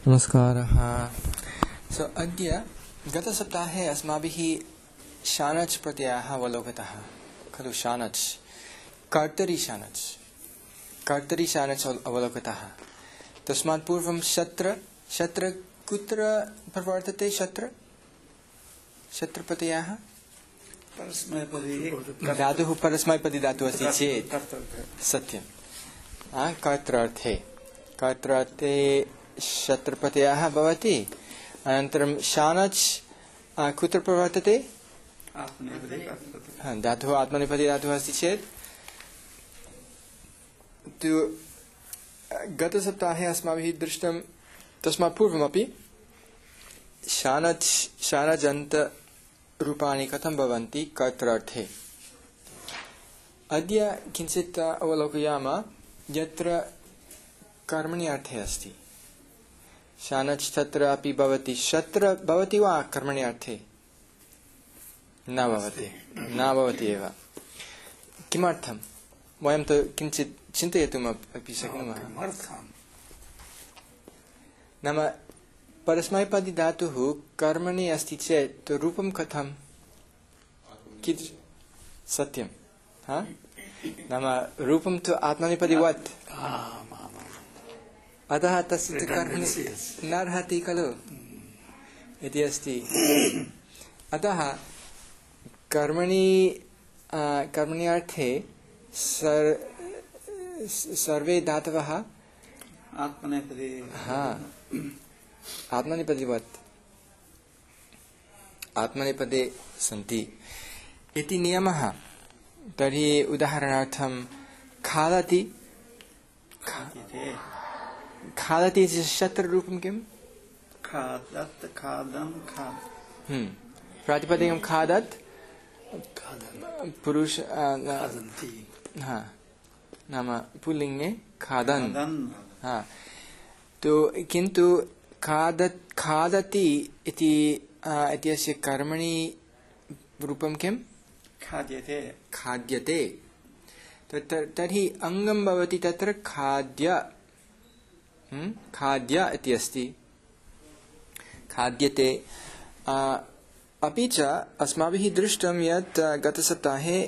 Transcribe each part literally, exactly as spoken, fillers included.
नमस्कारः। सो अद्य गतसप्ताहे अस्माभिः शानच् प्रत्ययः अवलोकितः खलु। शानच् कर्तरि शानच् कर्तरि शानच् अवलोकितः। तस्मात् पूर्वं शत्र शत्र कुत्र प्रवर्तते? शत्र शत्र प्रत्ययः धातुः परस्मैपदी धातुः अस्ति चेत् सत्यं कर्त्रार्थे कर्त्रार्थे शत्र प्रत्ययः भवति। अनन्तरं शानच् कुत्र प्रवर्तते? धातुः आत्मनेपदी धातुः अस्ति चेत् तु गतसप्ताहे अस्माभिः दृष्टं। तस्मात् पूर्वमपि शानच् शानजन्त रूपाणि कथं भवन्ति कर्त्रार्थे। अद्य किञ्चित् अवलोकयामः। यत्र कर्मणि अर्थे अस्ति शानच् तत्र अपि भवति। शत्र भवति वा कर्मणि अर्थे? न भवति न भवति एव। किमर्थं? वयं तु किञ्चित् चिन्तयितुम् अपि शक्नुमः। नाम परस्मैपदी धातुः कर्मणि अस्ति चेत् रूपं कथं? कीदृश? सत्यं हा नाम रूपं तु आत्मनेपदीवत्। अतः तस्य कर्मणि नार्हति खलु इति अस्ति। अतः कर्मणि कर्मणि अर्थे सर् सर्वे धातवः आत्मनेपदी हा आत्मनेपदीवत् आत्मनेपदे सन्ति इति नियमः। तर्हि उदाहरणार्थं खादति खादति शत्ररूपं किम्? खादत् खादन् खाद हम्म प्रातिपदिकं खादत् पुरुष हाँ नाम पुल्लिङ्गे खादन् हाँ। तो किन्तु खादत् खादति इति इत्यस्य कर्मणि रूपं किम्? खाद्यते खाद्यते। तर्हि अङ्गं भवति तत्र खाद्य खाद्य इति अस्ति खाद्यते। अपि च अस्माभिः दृष्टं यत् गतसप्ताहे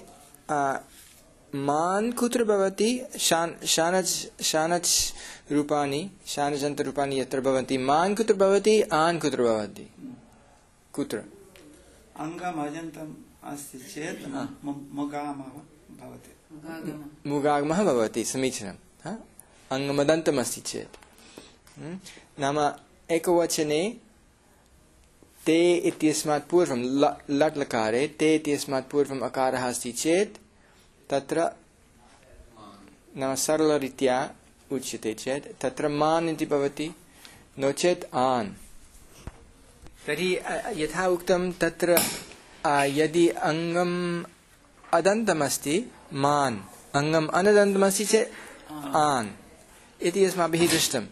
मान् कुत्र भवति? शान् शानच् शानच् रूपाणि शानजन्त रूपाणि यत्र भवन्ति मान् कुत्र भवति? आन् कुत्र भवति? कुत्र? अङ्गम् अजन्तम् अस्ति चेत् मुगामः भवति। मुगागमः भवति। समीचीनम्। अङ्गमदन्तम् अस्ति चेत् नाम एकवचने ते इत्यस्मात् पूर्वं लट् लकारे ते इत्यस्मात् पूर्वम् अकारः अस्ति चेत् तत्र नाम सरलरीत्या उच्यते चेत् तत्र मान् इति भवति, नो चेत् आन्। तर्हि यथा उक्तं तत्र यदि अङ्गम् अदन्तमस्ति मान्, अङ्गम् अनदन्तमस्ति चेत् आन् इति अस्माभिः दृष्टम्।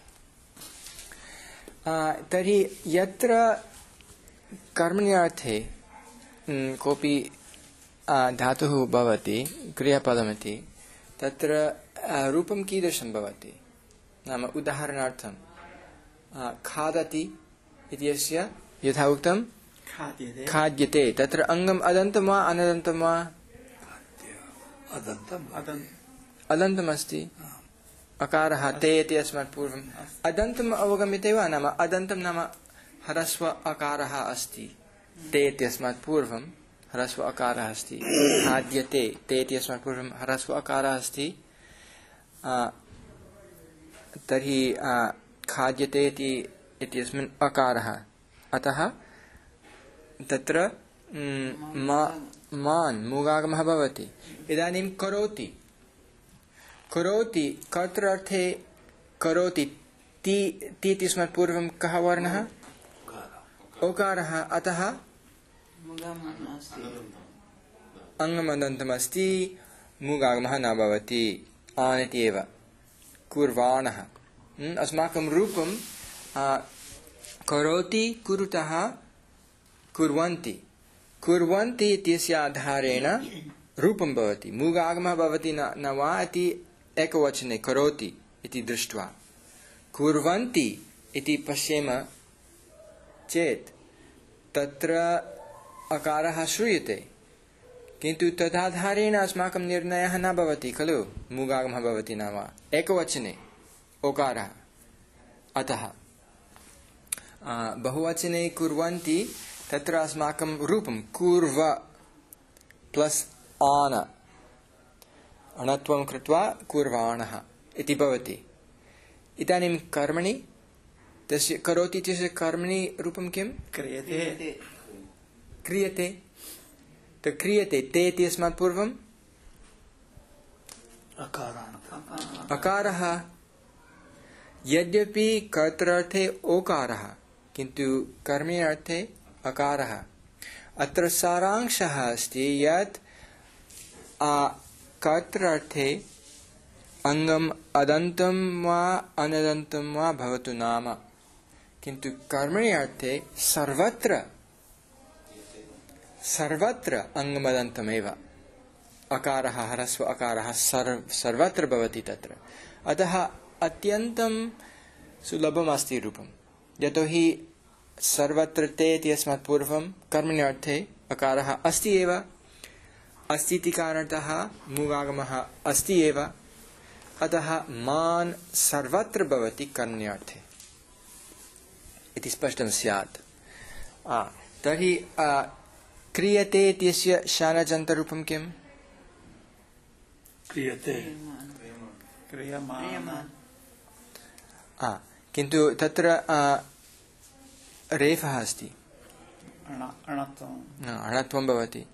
तर्हि यत्र कर्मण्यार्थे कोऽपि धातुः भवति क्रियापदमिति तत्र रूपं कीदृशं भवति? नाम उदाहरणार्थं खादति इत्यस्य यथा उक्तं खाद्यते खाद्यते तत्र अङ्गम् अदन्तं वा अनदन्तं वा? अदन्तमस्ति। अकारः ते इति अस्मात् पूर्वम् अदन्तम् अवगम्यते वा? नाम अदन्तं नाम ह्रस्व अकारः अस्ति। ते इत्यस्मात् पूर्वं ह्रस्व अकारः अस्ति। खाद्यते ते इत्यस्मात् पूर्वं ह्रस्व अकारः अस्ति। तर्हि खाद्यते इति इत्यस्मिन् अकारः। अतः तत्र मान् मुगागमः भवति। इदानीं करोति करोति कर्त्रार्थे करोति ति ति इत्यस्मात् पूर्वं कः वर्णः? ओकारः। अतः अङ्गमदन्तमस्ति मुगागमः न भवति। आन् इति एव कुर्वाणः। अस्माकं रूपं करोति कुरुतः कुर्वन्ति कुर्वन्ति इत्यस्य आधारेण रूपं भवति। मुगागमः भवति न वा इति एकवचने करोति इति दृष्ट्वा कुर्वन्ति इति पश्येम चेत् तत्र अकारः श्रूयते, किन्तु तदाधारेण अस्माकं निर्णयः न भवति खलु, मूगागमः भवति नाम एकवचने ओकारः। अतः बहुवचने कुर्वन्ति तत्र अस्माकं रूपं कुर्व प्लस् आन अणत्वं कृत्वा कुर्वाणः इति भवति। इदानीं कर्मणि तस्य करोति इत्यस्य कर्मणि रूपं किं? क्रियते। क्रियते। तो क्रियते ते इति अस्मात् पूर्वम् अकारः। यद्यपि कर्तृर्थे ओकारः किन्तु कर्मणि अर्थे अकारः। अत्र सारांशः अस्ति यत् कर्तृर्थे अङ्गम् अदन्तं वा अनदन्तं वा भवतु नाम, किन्तु कर्मणि अर्थे सर्वत्र सर्वत्र अङ्गमदन्तमेव अकारः ह्रस्व अकारः सर्वत्र भवति तत्र। अतः अत्यन्तं सुलभमस्ति रूपं, यतोहि सर्वत्र ते इति अस्मात् पूर्वं कर्मणि अर्थे अकारः अस्ति एव। अस्ति इति कारणतः मूगागमः अस्ति एव। अतः मान् सर्वत्र भवति कर्मणि अर्थे इति स्पष्टं स्यात्। तर्हि क्रियते इत्यस्य शानजन्तरूपं किम्? क्रियते क्रियमाण। किन्तु तत्र रेफः अस्ति, अणत्वं भवति।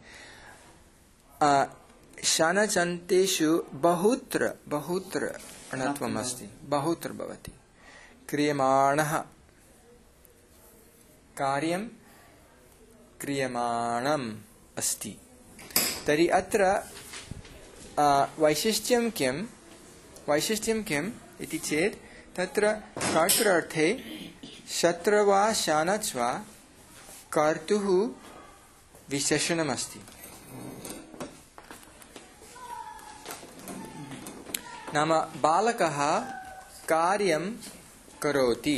शानजन्तेषु बहुत्र बहुत्र अणत्वम् अस्ति, बहुत्र भवति। क्रियमाणः कार्यं क्रियमाणम् अस्ति। तर्हि अत्र वैशिष्ट्यं किं? वैशिष्ट्यं किम् इति चेत् तत्र कर्तृर्थे शत्र वा शानच् वा कर्तुः विशेषणमस्ति। नाम बालकः कार्यं करोति।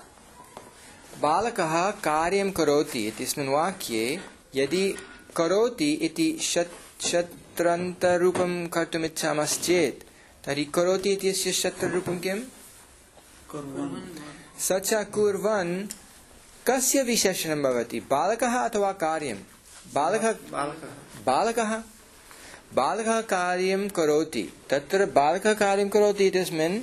बालकः कार्यं करोति इत्यस्मिन् वाक्ये यदि करोति इति शत्रन्तरूपं कर्तुम् इच्छामश्चेत् तर्हि करोति इत्यस्य शत्ररूपं किम्? स च कुर्वन् कस्य विशेषणं भवति? बालकः अथवा कार्यं? बालकः बालकः बालकः कार्यं करोति। तत्र बालकः कार्यं करोति इत्यस्मिन्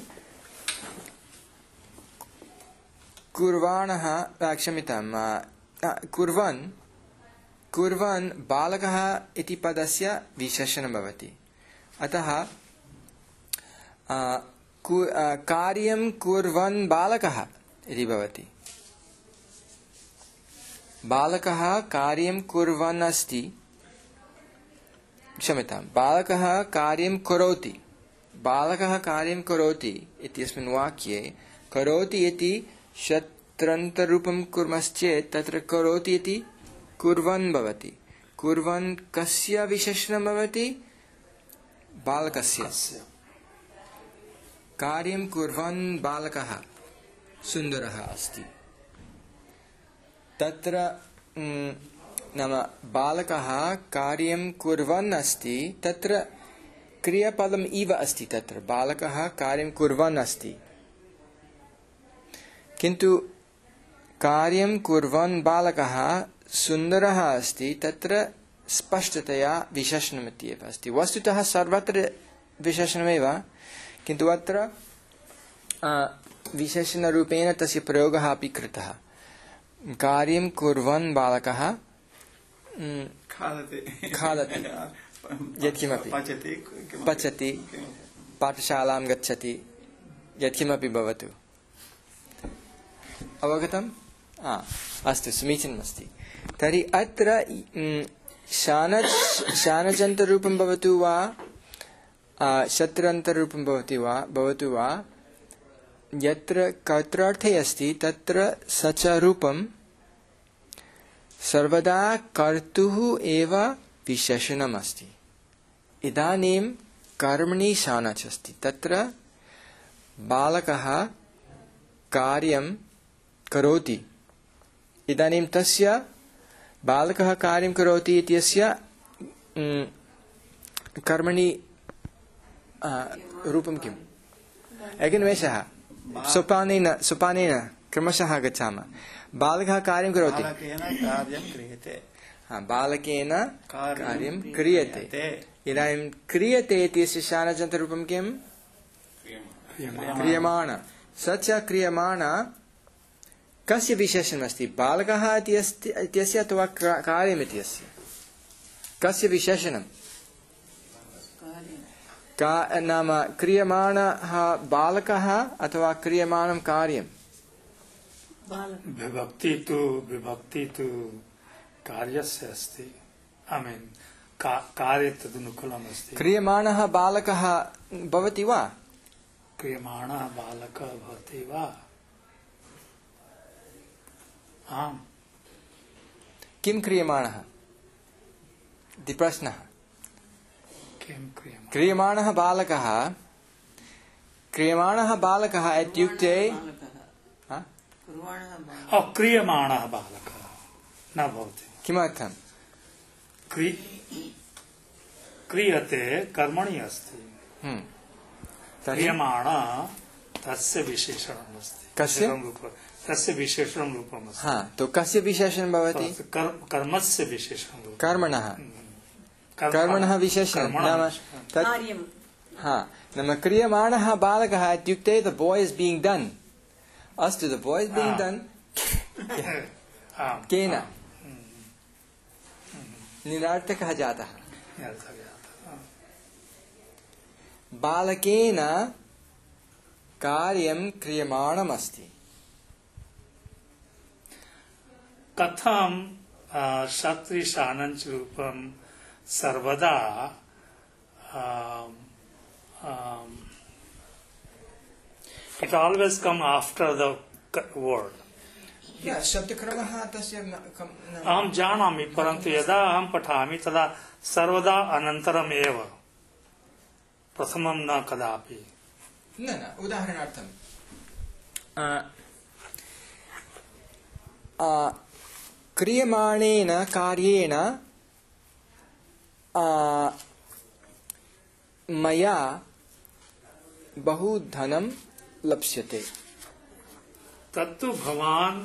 कुर्वाणः क्षम्यतां कुर्वन् कुर्वन् बालकः इति पदस्य विशेषणं भवति। अतः कार्यं कुर्वन् बालकः इति भवति। बालकः कार्यं कुर्वन् अस्ति, क्षम्यतां बालकः कार्यं करोति। बालकः कार्यं करोति इत्यस्मिन् वाक्ये करोति इति शत्रन्तरूपं कुर्मश्चेत् तत्र करोति इति कुर्वन् भवति। कुर्वन् कस्य विशेषणं भवति? बालकस्य। कार्यं कुर्वन् बालकः सुन्दरः अस्ति। तत्र नाम बालकः कार्यं कुर्वन् अस्ति, तत्र क्रियापदम् इव अस्ति। तत्र बालकः कार्यं कुर्वन् अस्ति, किन्तु कार्यं कुर्वन् बालकः सुन्दरः अस्ति तत्र स्पष्टतया विशेषणमित्येव अस्ति। वस्तुतः सर्वत्र विशेषणमेव, किन्तु अत्र विशेषणरूपेण तस्य प्रयोगः अपि कृतः। कार्यं कुर्वन् बालकः खादति खादति यत्किमपि पचति, पाठशालां गच्छति, यत्किमपि भवतु। अवगतम्? अस्तु, समीचीनमस्ति। तर्हि अत्र शान शानजन्तरूपं भवतु वा शत्रन्तरूपं भवति वा भवतु वा, यत्र कर्तृर्थे अस्ति तत्र स च रूपं सर्वदा कर्तुः एव विशेषणम् अस्ति। इदानीं कर्मणि शानच् अस्ति, तत्र बालकः कार्यं करोति इदानीं तस्य बालकः कार्यं करोति इत्यस्य कर्मणि रूपं किम् एकनिमेषः सोपानेन सोपानेन क्रमशः गच्छामः बालकः कार्यं करोति बालकेन कार्यं क्रियते इदानीं क्रियते इत्यस्य शानजन्तरूपं किम् क्रियमाण स च क्रियमाण कस्य विशेषणमस्ति बालकः इत्यस्य अथवा कार्यमित्यस्य कस्य विशेषणं का नाम क्रियमाणः बालकः अथवा क्रियमाणं कार्यं विभक्ति तु विभक्ति तु कार्यस्य अस्ति आई मीन कार्ये तदनुकूलम् अस्ति क्रियमाणः बालकः भवति वा क्रियमाणः बालकः भवति वा आम् किं क्रियमाणः इति प्रश्नः किं क्रियमाणः क्रियमाणः बालकः क्रियमाणः बालकः इत्युक्ते क्रियमाणः बालकः न भवति किमर्थं क्रियते कर्मणि अस्ति क्रियमाणः तस्य विशेषणम् अस्ति कस्य तस्य विशेषणं रूपम् अस्ति हा तो कस्य विशेषणं भवति कर्मस्य विशेषणं कर्मणः कर्मणः विशेषणं नाम कार्यं हा नाम क्रियमाणः बालकः इत्युक्ते the boy is being done अस्तु the boy is being done केन निरर्थकः जातः बालकेन कार्यं क्रियमाणमस्ति कथं शक्तिशानञ्च रूपं सर्वदा it always come after the word शब्दक्रमः तस्य अहं जानामि परन्तु यदा अहं पठामि तदा सर्वदा अनन्तरम् एव प्रथमं न कदापि न न उदाहरणार्थं क्रियमाणेन कार्येण मया बहु धनं लप्स्यते तत्तु भवान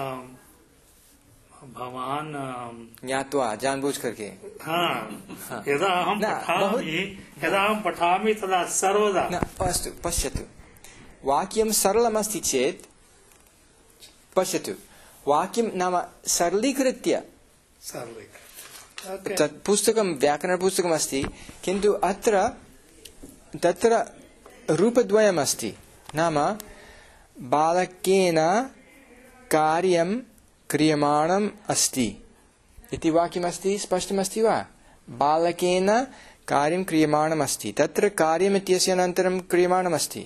भवान ज्ञात्वा जानबूझ करके हाँ यदा अहं पठामि यदा अहं पठामि तदा सर्वदा न अस्तु पश्यतु वाक्यं सरलमस्ति चेत् पश्यतु वाक्यं नाम सरलीकृत्य सरलीकृत्य तत् पुस्तकं व्याकरणपुस्तकमस्ति किन्तु अत्र तत्र रूपद्वयमस्ति नाम बालकेन कार्यं क्रियमाणम् अस्ति इति वाक्यमस्ति स्पष्टमस्ति वा बालकेन कार्यं क्रियमाणमस्ति तत्र कार्यम् इत्यस्य अनन्तरं क्रियमाणमस्ति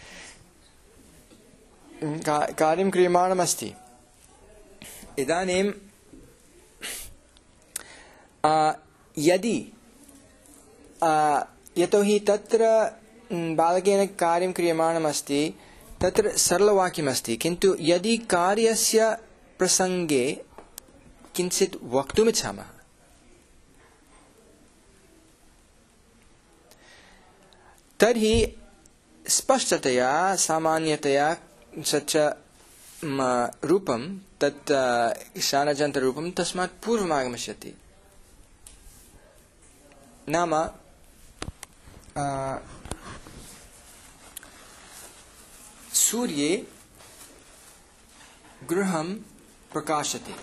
कार्यं क्रियमाणमस्ति इदानीं यदि यतोहि तत्र बालकेन कार्यं क्रियमाणमस्ति तत्र सरलवाक्यमस्ति किन्तु यदि कार्यस्य प्रसङ्गे किञ्चित् वक्तुमिच्छामः तर्हि स्पष्टतया सामान्यतया सच्च रूपं तत् शानजन्तरूपं तस्मात् पूर्वमागमिष्यति नाम सूर्ये गृहं प्रकाशते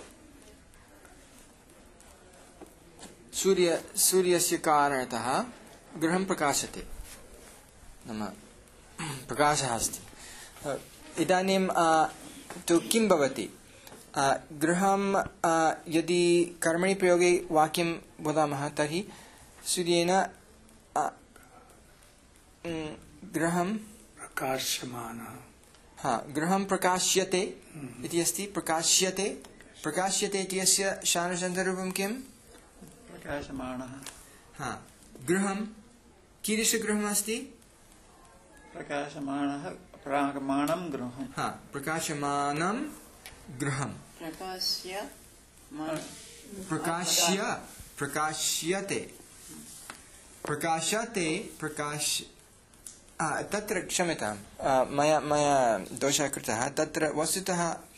सूर्य सूर्यस्य कारणतः गृहं प्रकाशते नाम प्रकाशः अस्ति इदानीं तु किं भवति गृहं यदि कर्मणि प्रयोगे वाक्यं वदामः तर्हि सूर्येन गृहं प्रकाश्यमानः हाँ गृहं प्रकाश्यते इति अस्ति प्रकाश्यते प्रकाश्यते इत्यस्य शानजन्तरूपं किं प्रकाशमानः हाँ गृहं कीदृशगृहम् अस्ति प्रकाशमानः प्रकाशमानं गृहं हाँ प्रकाशमानं गृहं प्रकाश्य प्रकाश्य प्रकाश्यते प्रकाशते प्रकाश आ, तत्र क्षम्यतां मया मया दोषः कृतः तत्र वस्तुतः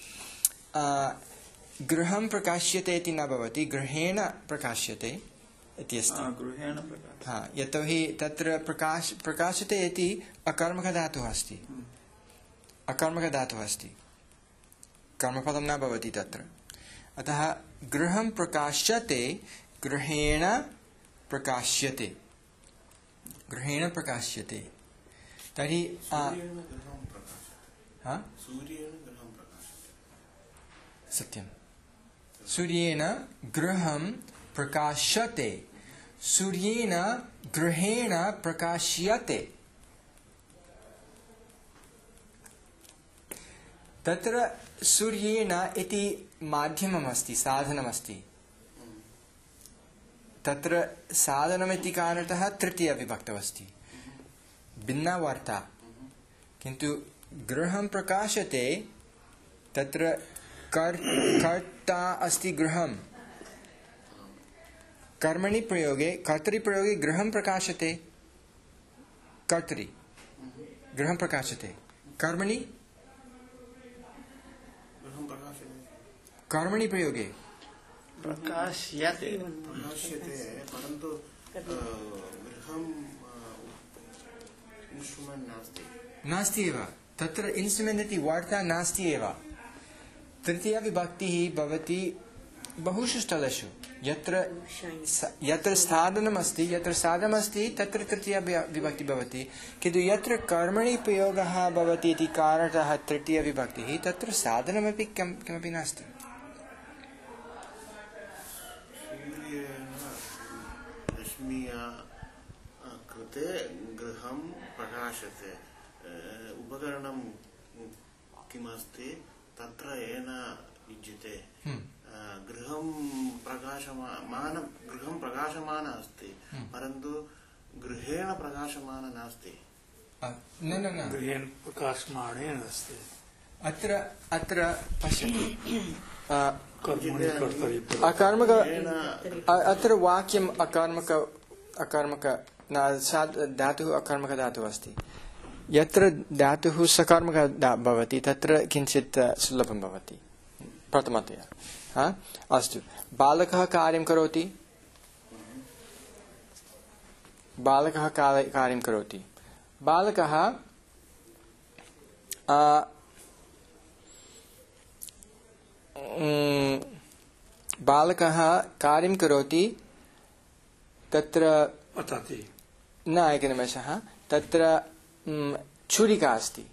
गृहं प्रकाश्यते इति न भवति गृहेण प्रकाश्यते इति अस्ति गृहेण प्रकाश हा यतोहि तत्र प्रकाश प्रकाशते इति अकर्मकधातुः अस्ति अकर्मकधातुः अस्ति कर्मपदं न भवति तत्र अतः गृहं प्रकाश्यते गृहेण प्रकाश्यते गृहेण प्रकाश्यते तर्हि सत्यं सूर्येण गृहं प्रकाश्यते सूर्येण गृहेण प्रकाश्यते तत्र सूर्येण इति माध्यममस्ति साधनमस्ति तत्र साधनमिति कारणतः तृतीया विभक्तौ अस्ति भिन्ना वार्ता किन्तु गृहं प्रकाशते तत्र कर् कर्ता अस्ति गृहं कर्मणि प्रयोगे कर्तरि प्रयोगे गृहं प्रकाशते कर्तरि गृहं प्रकाशते कर्मणि कर्मणि प्रयोगे प्रकाश्यते प्रकाश्यते परन्तु गृहं इन्स्ट्रुमेण्ट् नास्ति नास्ति एव तत्र इन्स्ट्रुमेण्ट् इति वार्ता नास्ति एव तृतीया विभक्तिः भवति बहुषु स्थलेषु यत्र यत्र साधनमस्ति यत्र साधनमस्ति तत्र तृतीया विभक्तिः भवति किन्तु यत्र कर्मणि प्रयोगः भवति इति कारणतः तृतीया विभक्तिः तत्र साधनमपि किमपि नास्ति कृते गृहं प्रकाशते उपकरणं किमस्ति तत्र येन युज्यते गृहं प्रकाशमानं गृहं प्रकाशमान अस्ति परन्तु गृहेण प्रकाशमान नास्ति न न न गृहेण प्रकाशमानेन अस्ति अत्र अत्र पश्यतु कर्मणि कर्तरि अकर्मक अत्र वाक्यम् अकर्मक अकर्मक धातुः अकर्मक धातुः अस्ति यत्र धातुः सकर्मक भवति तत्र किञ्चित् सुलभं भवति प्रथमतया हा अस्तु बालकः कार्यं करोति बालकः कार्यं करोति बालकः बालकः कार्यं करोति तत्र पतति न एकनिमेषः तत्र छुरिका अस्ति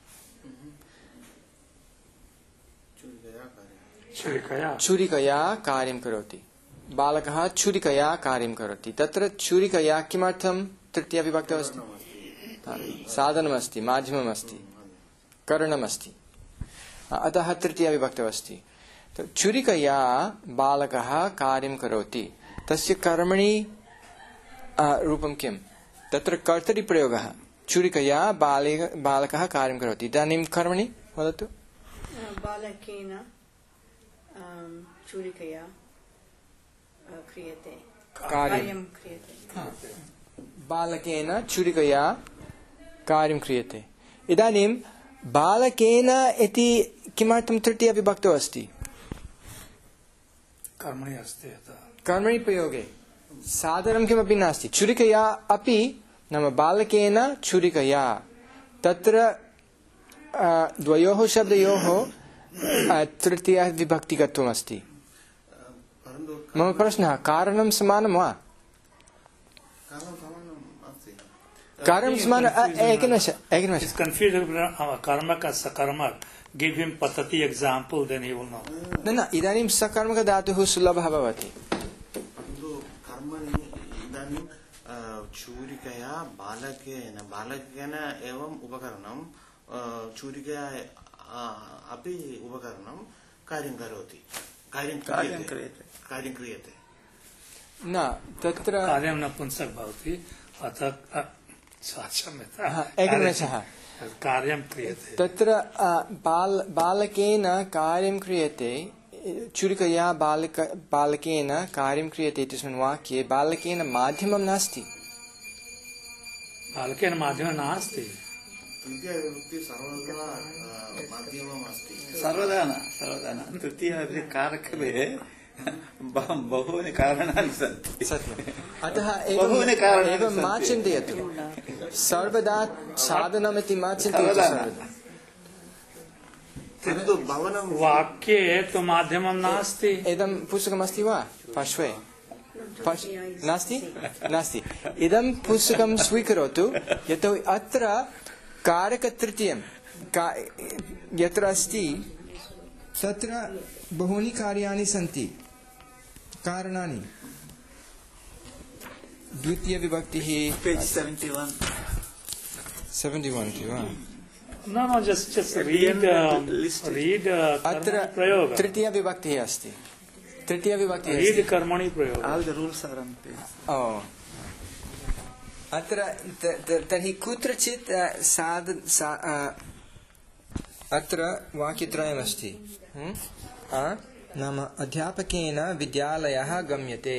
छुरिकया कार्यं करोति बालकः छुरिकया कार्यं करोति तत्र छुरिकया किमर्थं तृतीया विभक्तौ अस्ति साधनमस्ति माध्यममस्ति करणमस्ति अतः तृतीया विभक्तौ अस्ति छुरिकया बालकः कार्यं करोति तस्य कर्मणि रूपं किं तत्र कर्तरि प्रयोगः छुरिकया बाले बालकः कार्यं करोति इदानीं कर्मणि वदतु बालकेन छुरिकया क्रियते कार्यं क्रियते बालकेन छुरिकया कार्यं क्रियते इदानीं बालकेन इति किमर्थं तृतीया विभक्तौ अस्ति कर्मणि अस्ति कर्मणि प्रयोगे साधनं किमपि नास्ति छुरिकया अपि नाम बालकेन छुरिकया तत्र द्वयोः शब्दयोः तृतीया विभक्तिकत्वम् अस्ति मम प्रश्नः कारणं समानं वा कारणं समानं एकनिमेष एकनिमेष It's confused karmak and sakarmak. Give him patati example, then he will know. न न इदानीं सकर्मक धातुः सुलभः भवति कर्मणि इदानीं छुरिकया बालकेन बालकेन एवं उपकरणं छुरिकया अपि उपकरणं कार्यं करोति कार्यं क्रियते कार्यं क्रियते न तत्र कार्यं नपुंसक भवति अतः क्षम्यता हा, एकनिमेषः कार्यं क्रियते तत्र आ, बाल बालकेन कार्यं क्रियते छुरिकया बालक बालकेन कार्यं क्रियते इत्यस्मिन् वाक्ये बालकेन माध्यमं नास्ति बालकेन माध्यमेन नास्ति तृतीयविभक्ति सर्वदा माध्यमम् अस्ति सर्वदा न सर्वदा न तृतीयविभक्ति कारके ब- बहूनि कारणानि सन्ति सत्यम् अतः बहूनि एवं कारणानि एवं मा सन्ति। चिन्तयतु सर्वदा साधनमिति मा चिन्तयतु सर्वदा न। सर्वदा किन्तु भवनं वाक्ये तु माध्यमं नास्ति इदं पुस्तकमस्ति वा पार्श्वे पार्श्- नास्ति नास्ति इदं पुस्तकं स्वीकरोतु यतोहि अत्र कारकतृतीयं का यत्र अस्ति तत्र बहूनि कार्याणि सन्ति कारणानि द्वितीयविभक्तिः page seventy one seventy one इति वा no no just just read um, read uh, अत्र कर्मणि प्रयोग तृतीयविभक्तिः अस्ति तृतीयविभक्तिः read अस्ति कर्मणि प्रयोग all the rules are on page ओ अत्र त- त- तर्हि कुत्रचित् अ, साध सा अ, अत्र वाक्यत्रयमस्ति हं? अ, नाम अध्यापकेन विद्यालयः गम्यते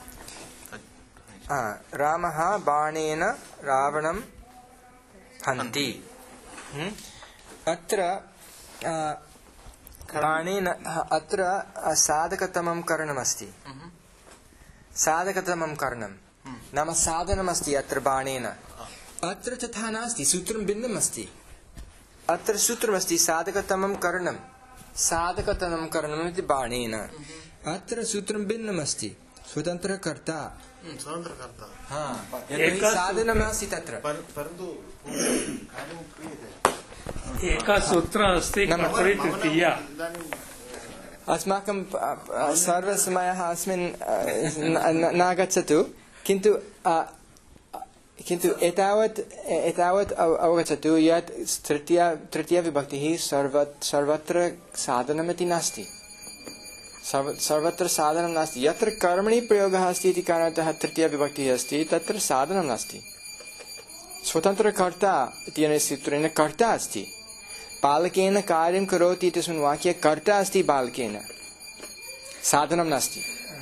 अ, रामः बाणेन रावणं हन्ति हं? अत्र अ, बाणेन अत्र अ, साधकतमं करणमस्ति साधकतमं करणं नाम साधनमस्ति अत्र बाणेन अत्र तथा नास्ति सूत्रं भिन्नम् अस्ति अत्र सूत्रमस्ति साधकतमं करणं साधकतमं करणम् इति बाणेन अत्र सूत्रं भिन्नम् अस्ति स्वतन्त्रकर्ता स्वतन्त्रकर्ता हा यतोहि साधनं नास्ति तत्र पर- परन्तु कार्यं क्रियते एकः सूत्रः अस्ति कर्तरि तृतीया इदानीं अस्माकं अ, अ, सर्वसमयः अस्मिन् अ, न- न- नागच्छतु किन्तु अ, किन्तु एतावत् एतावत् अव- अवगच्छतु यत् तृतीय तृतीयविभक्तिः सर्व सर्वत्र साधनमिति नास्ति सर्व सर्वत्र साधनं नास्ति यत्र कर्मणि प्रयोगः अस्ति इति कारणतः तृतीयविभक्तिः अस्ति तत्र साधनं नास्ति स्वतन्त्रकर्ता इत्यनेन सूत्रेण कर्ता अस्ति बालकेन कार्यं करोति इत्यस्मिन् वाक्ये कर्ता अस्ति बालकेन साधनं नास्ति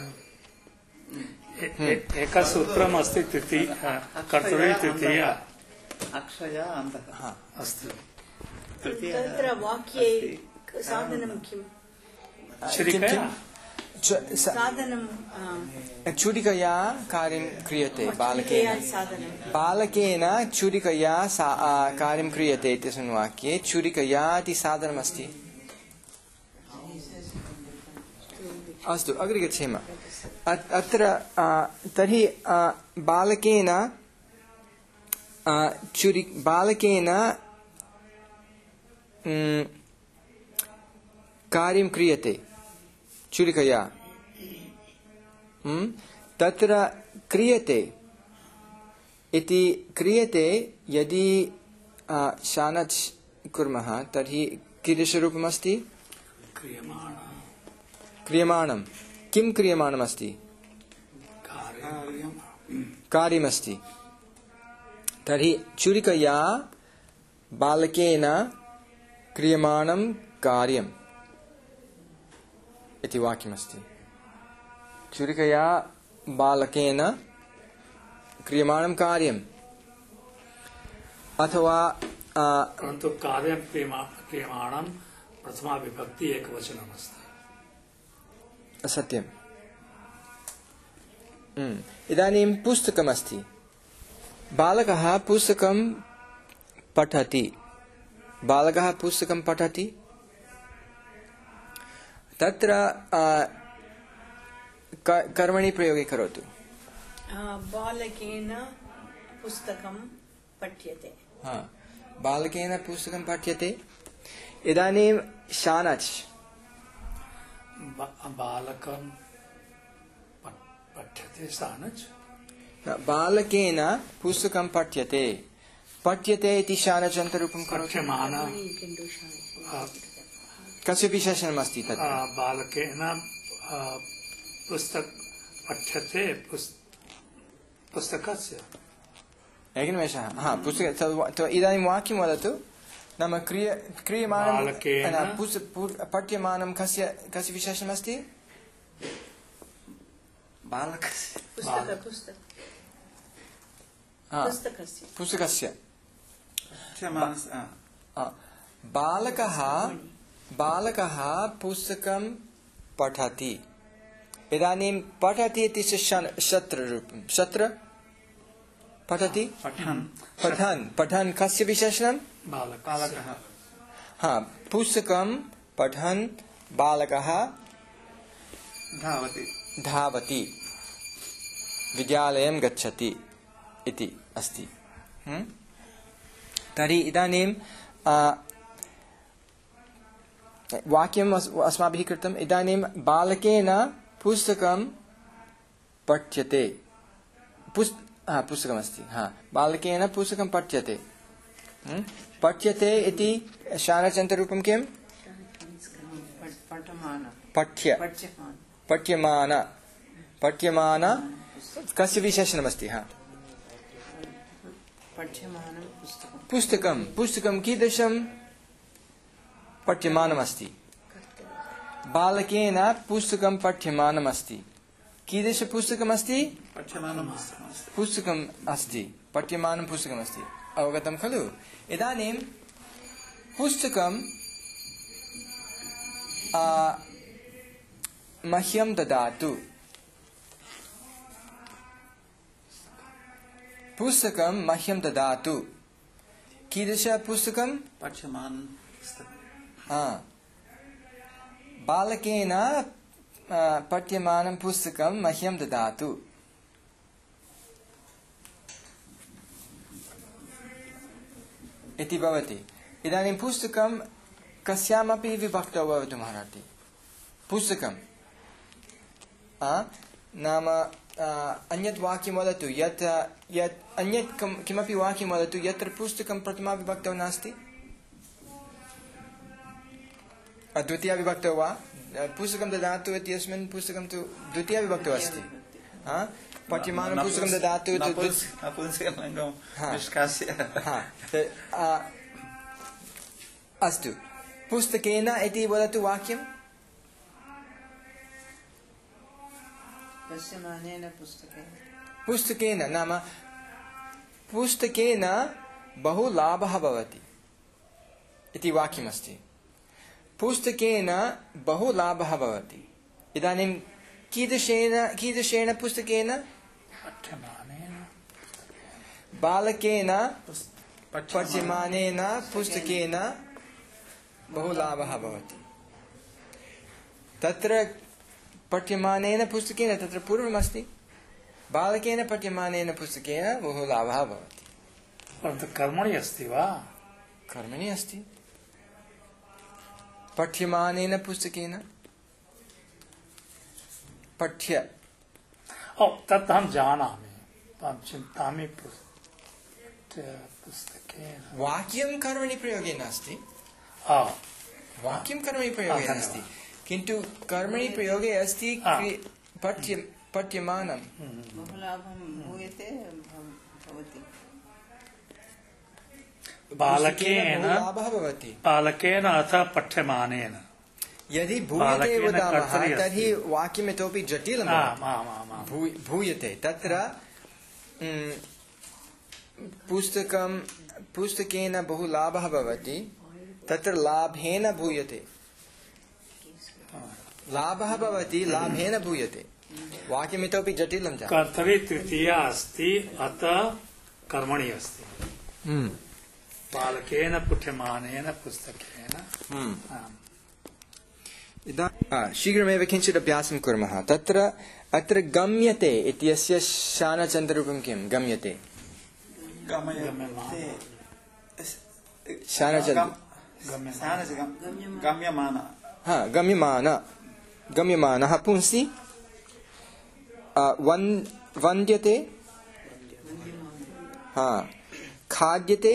ए- ए- एकः सूत्रम् अस्ति तृतीय कर्तरि तृतीया अक्षया अन्तः अस्ति तृतीया तत्र वाक्ये साधनं किम् छुरिकया च- स- साधनं आ, छुरिकया कार्यं क्रियते बालकेन छुरिकया साधनं बालकेन छुरिकया सा- आ, कार्यं क्रियते इत्यस्मिन् वाक्ये छुरिकया इति साधनमस्ति अस्तु अग्रे गच्छेम अ- अत्र आ, तर्हि आ, बालकेन आ, छुरि बालकेन म्, कार्यं क्रियते छुरिकया म्, तत्र क्रियते इति क्रियते यदि आ, शानच् कुर्मः तर्हि कीदृशरूपमस्ति क्रियमाण क्रियमाणं किं क्रियमाणमस्ति कार्यं कार्यमस्ति तर्हि छुरिकया बालकेन क्रियमाणं कार्यम् इति वाक्यमस्ति छुरिकया बालकेन क्रियमाणं कार्यम् अथवा आ, परन्तु कार्यं क्रियमा क्रियमाणं प्रथमा विभक्ति एकवचनमस्ति सत्यम् mm. इदानीं पुस्तकमस्ति बालकः पुस्तकं पठति बालकः पुस्तकं पठति तत्र आ, क- कर्मणि प्रयोगे करोतु आ, बालकेन पुस्तकं पठ्यते हा बालकेन पुस्तकं पठ्यते इदानीं शानच् बा- बालकं प- पठ्यते सानच् बालकेन पुस्तकं पठ्यते पठ्यते इति शानचन्तरूपं करोतु पठ्यमान You can do shine. कस्य विशेषणमस्ति तत् आ, बालकेन आ, पुस्तक पठ्यते पुस्- पुस्तकस्य एकनिमेषः हा पुस्तक तो इदानीं वाक्यं वदतु नाम क्रिय क्रियमाणं बालकेन पठ्यमानं कस्य कस्य विशेषणमस्ति बालकस्य पुस्तक पुस्तक हा पुस्तकस्य पुस्तकस्य पठ्यमानस्य हा, बालकः बालकः पुस्तकं पठति इदानीं पठति इति शत्ररूपं शत्र पठति पठन् पठन् पठन् कस्य विशेषणं बालकः हा पुस्तकं पठन् बालकः धावति धावति विद्यालयं गच्छति इति अस्ति हम्म? तर्हि इदानीं वाक्यम् अस्माभिः कृतम् इदानीं बालकेन पुस्तकं पठ्यते पुस् हा पुस्तकमस्ति हा बालकेन पुस्तकं पठ्यते हम्म? पठ्यते इति शानचन्तरूपं किम् पठ्य पठ्यमान पठ्यमान कस्य विशेषणमस्ति हा पुस्तकं पुस्तकं कीदृशं पठ्यमानमस्ति बालकेन पुस्तकं पठ्यमानमस्ति कीदृशपुस्तकमस्ति पुस्तकम् अस्ति पठ्यमानं पुस्तकमस्ति अवगतं खलु इदानीं पुस्तकं मह्यं ददातु पुस्तकं मह्यं ददातु कीदृशपुस्तकं पठ्यमानं हा बालकेन पठ्यमानं पुस्तकं मह्यं ददातु इति भवति इदानीं पुस्तकं कस्यामपि विभक्तौ भवितुमर्हति पुस्तकं नाम अन्यत् वाक्यं वदतु यत् यत् अन्यत् किमपि वाक्यं वदतु यत्र पुस्तकं प्रथमा विभक्तौ नास्ति द्वितीया विभक्तौ वा पुस्तकं ददातु इत्यस्मिन् पुस्तकं तु द्वितीया विभक्तौ अस्ति पठ्यमानं पुस्तकं ददातु अस्तु पुस्तकेन इति वदतु वाक्यं पुस्तकेन नाम पुस्तकेन बहु लाभः भवति इति वाक्यमस्ति पुस्तकेन बहु लाभः भवति इदानीं कीदृशेन कीदृशेन पुस्तकेन बालकेन पठ्यमानेन पुस्तकेन बहु लाभः भवति तत्र पठ्यमानेन पुस्तकेन तत्र पूर्वमस्ति बालकेन पठ्यमानेन पुस्तकेन बहु लाभः भवति परन्तु कर्मणि अस्ति वा कर्मणि अस्ति पठ्यमानेन पुस्तकेन पठ्य ओ तत् अहं जानामि अहं चिन्तयामि पुस्तकेन वाक्यं कर्मणि प्रयोगे नास्ति वाक्यं कर्मणि प्रयोगे नास्ति किन्तु कर्मणि प्रयोगे अस्ति पठ्य पठ्यमानं बालकेन लाभः भवति बालकेन अथ पठ्यमानेन यदि भूयते वदामः तर्हि वाक्यम् इतोपि जटिलं भूयते तत्र पुस्तकं पुस्तकेन बहु लाभः भवति तत्र लाभेन भूयते लाभः भवति लाभेन भूयते वाक्यम् इतोपि जटिलं तर्हि तृतीया अस्ति अत कर्मणि अस्ति बालकेन पठ्यमानेन पुस्तकेन शीघ्रमेव किञ्चित् अभ्यासं कुर्मः तत्र अत्र गम्यते इत्यस्य शानचन्द्ररूपं किं गम्यते गम्यमान गम्यमानः पुंसि वन्द्यते खाद्यते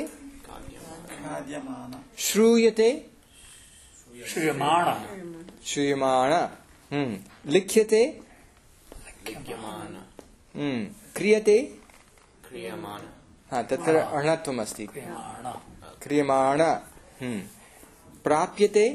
श्रूयते श्रूयमाण श्रूयमाण लिख्यते क्रियते हा तत्र अणत्वम् अस्ति क्रियमाण क्रियमाण हम्म प्राप्यते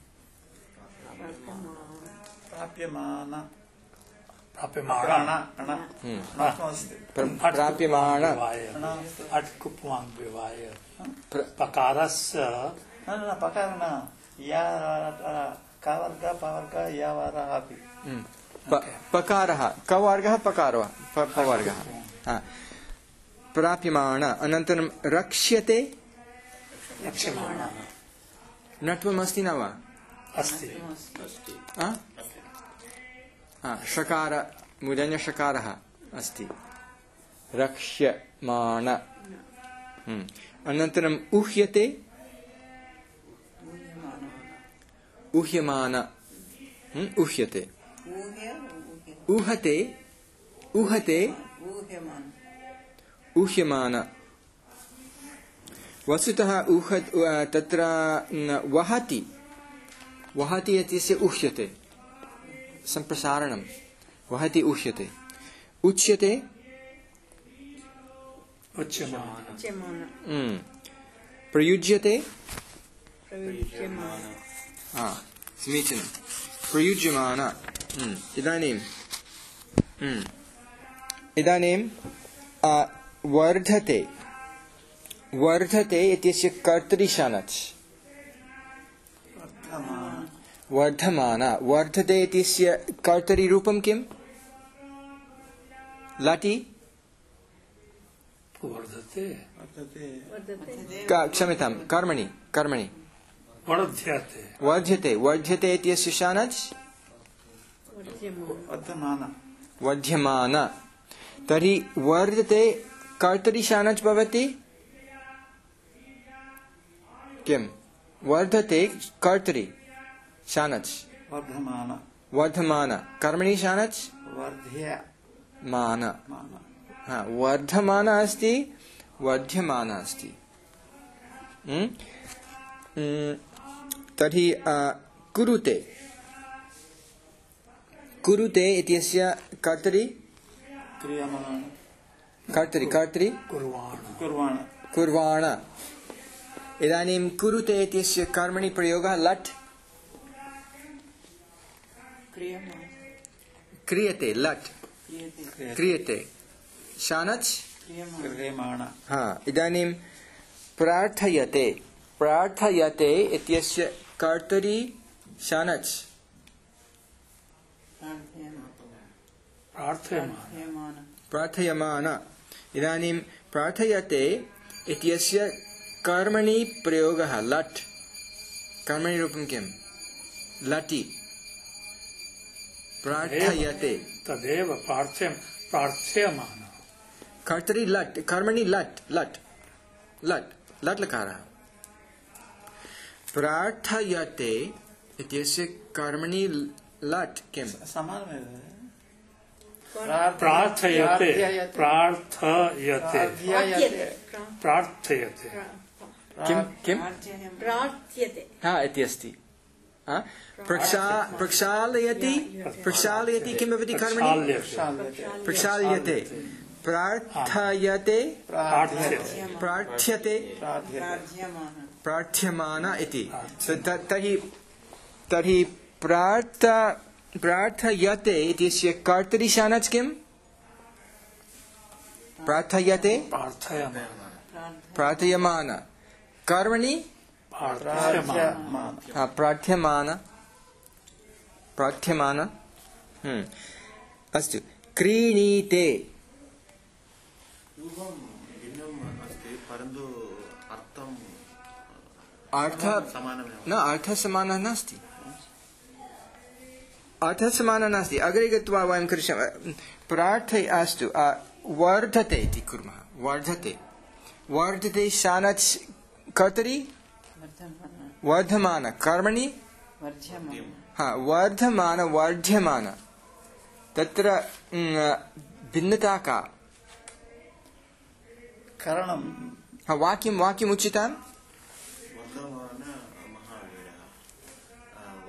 प्राप्यमान प्राप्यमाण अण अण नास्ति प्र- प्राप्यमाण अट्कुप्वाङ् विवाय पकारस्य न न पकार न या कावर्ग पवर्ग या वार अपि हम्म, प- पकारः कवर्गः पकारः प- पवर्गः हा प्राप्यमाण अनन्तरं रक्ष्यते रक्ष्यमाण नत्वम् अस्ति न वा अस्ति हा? हा, षकार मूर्धन्यषकारः अस्ति रक्ष्यमाण हम्म, अनन्तरम् उह्यते उह्यमान हम्म, उह्यते उहते उहते उह्यमान वस्तुतः उह तत्र न, वहति वहति इत्यस्य उह्यते सम्प्रसारणं वहति उह्यते उच्यते उच्यमान उच्यमान हम्म, प्रयुज्यते प्रयुज्यमान हा समीचीनं प्रयुज्यमान हम्म, इदानीं हम्म, इदानीं आ, वर्धते वर्धते इत्यस्य कर्तरि शानच् वर्धमान वर्धते इत्यस्य कर्तरि रूपं किम् लटि वर्धते वर्धते क- क्षम्यतां कर्मणि कर्मणि वर्ध्यते वर्ध्यते वर्ध्यते इत्यस्य शानच् वर्ध्यमान वर्धमान वर्ध्यमान तर्हि वर्धते कर्तरि शानच् भवति किं वर्धते कर्तरि शानच् वर्धमान वर्धमान कर्मणि शानच् वर्ध्य मान मान हा वर्धमान अस्ति वर्ध्यमान अस्ति हम्म? हम्म, तर्हि आ, कुरुते कुरुते इत्यस्य कर्तरि क्रियमाण कर्तरि कर्तरि कुर्वाण कुर्वाण कुर्वाण इदानीं कुरुते इत्यस्य कर्मणि प्रयोगः लट् क्रियमान क्रियते लट् क्रियते शानच् क्रियमाण हा इदानीं प्रार्थयते प्रार्थयते इत्यस्य कर्तरि शानच् प्रार्थयमान प्रार्थयमान इदानीं प्रार्थयते इत्यस्य कर्मणि प्रयोगः लट् कर्मणि रूपं किं लटि प्रार्थयते तदेव प्रार्थ्य प्रार्थ्यमान कर्तरि लट् कर्मणि लट् लट् लट् लट् लकारः प्रार्थयते इत्यस्य कर्मणि लट् किं समानमेव प्रार्थयते प्रार्थयते प्रार्थ्यते प्रार्थयते किं किं प्रार्थ्यते हा इति अस्ति हा? प्रक्षा प्रक्षालयति प्रक्षालयति किं भवति कर्मणि प्रक्षाल्यते प्रक्षाल्यते प्रार्थयते प्रार्थ्यते प्रार्थ्यते प्रार्थ्यमान इति त- त- तर्हि तर्हि प्रार्थ प्रार्थयते इत्यस्य कर्तरि शानच् किम् प्रार्थयते प्रार्थयमान प्रार्थयमान कर्मणि प्रार्थ्यमान हा, प्रार्थ्यमान प्रार्थ्यमान हम्म, अस्तु क्रीणीते रूपं भिन्नम् अस्ति परन्तु अर्थं अर्थ समानमेव न अर्थसमानः नास्ति अर्थसमानः नास्ति अग्रे गत्वा वयं करिष्यामः प्रार्थे अस्तु आ, वर्धते इति कुर्मः वर्धते वर्धते शानच् कर्तरि वर्धमान कर्मणि हा वर्धमान वर्ध्यमान तत्र म्, भिन्नता का करणं हा, वाक्यं वाक्यम् उचिताम् वर्धमान महावीरः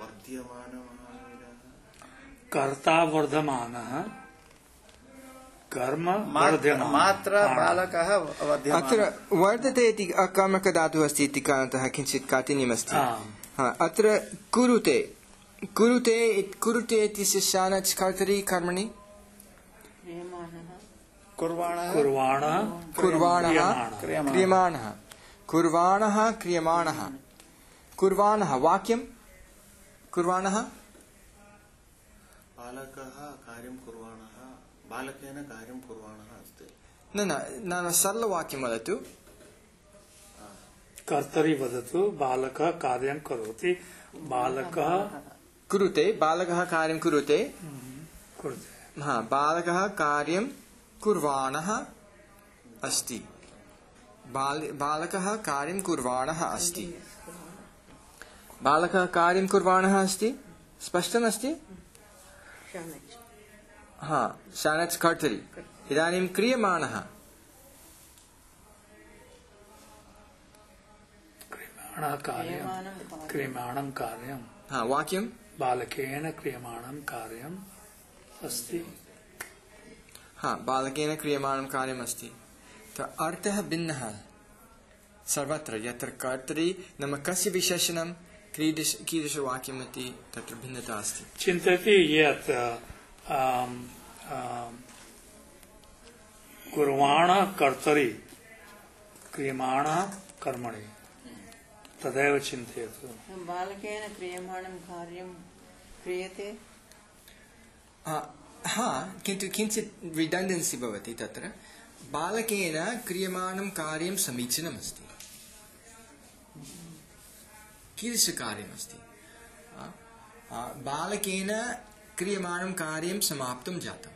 वर्ध्यमान महावीरः कर्ता वर्धमानः कर्म मात्र वर्धमान। मात्र बालकः वध्यमानः। अत्र वर्तते इति अकर्मकधातुः अस्ति इति कारणतः किञ्चित् काठिन्यमस्ति। आम्। हा, अत्र कुरुते कुरुते इत्- कुरुते इत्यस्य शानच् कर्तरि कर्मणि कुर्वाणः कुर्वाणः कुर्वाणः क्रियमाणः। क्रियमाणः। क्रियमाणः कुर्वाणः क्रियमाणः कुर्वाणः वाक्यं कुर्वाणः बालकः कार्यं कुर्वाणः बालकेन कार्यं कुर्वाणः अस्ति। न न नाम सरलवाक्यं वदतु। कर्तरि वदतु बालकः कार्यं करोति बालकः कुरुते बालकः कार्यं कुरुते कुरुते। हा बालकः कार्यं कुर्वाणः अस्ति बाल बालकः कार्यं कुर्वाणः अस्ति बालकः कार्यं कुर्वाणः अस्ति स्पष्टमस्ति। शानच् हा शानच् कर्तरि इदानीं क्रियमाणः क्रियमाणः कार्यं क्रियमाणं कार्यं हा वाक्यं बालकेन क्रियमाणं कार्यम् अस्ति। हा बालकेन क्रियमाणं कार्यमस्ति। तो अर्थः भिन्नः सर्वत्र यत्र कर्तरि नाम कस्य विशेषणं कीदृश कीदृशवाक्यम् इति तत्र भिन्नता अस्ति। चिन्तयति यत् आम्, आम्, कुर्वाणः कर्तरि क्रियमाणः कर्मणि तदेव चिन्तयतु। बालकेन क्रियमाणं कार्यं क्रियते। हा हा, किन्तु किञ्चित् रिडण्डेन्सि भवति तत्र बालकेन क्रियमाणं कार्यं समीचीनमस्ति। कीदृशकार्यमस्ति बालकेन क्रियमाणं कार्यं समाप्तं जातम्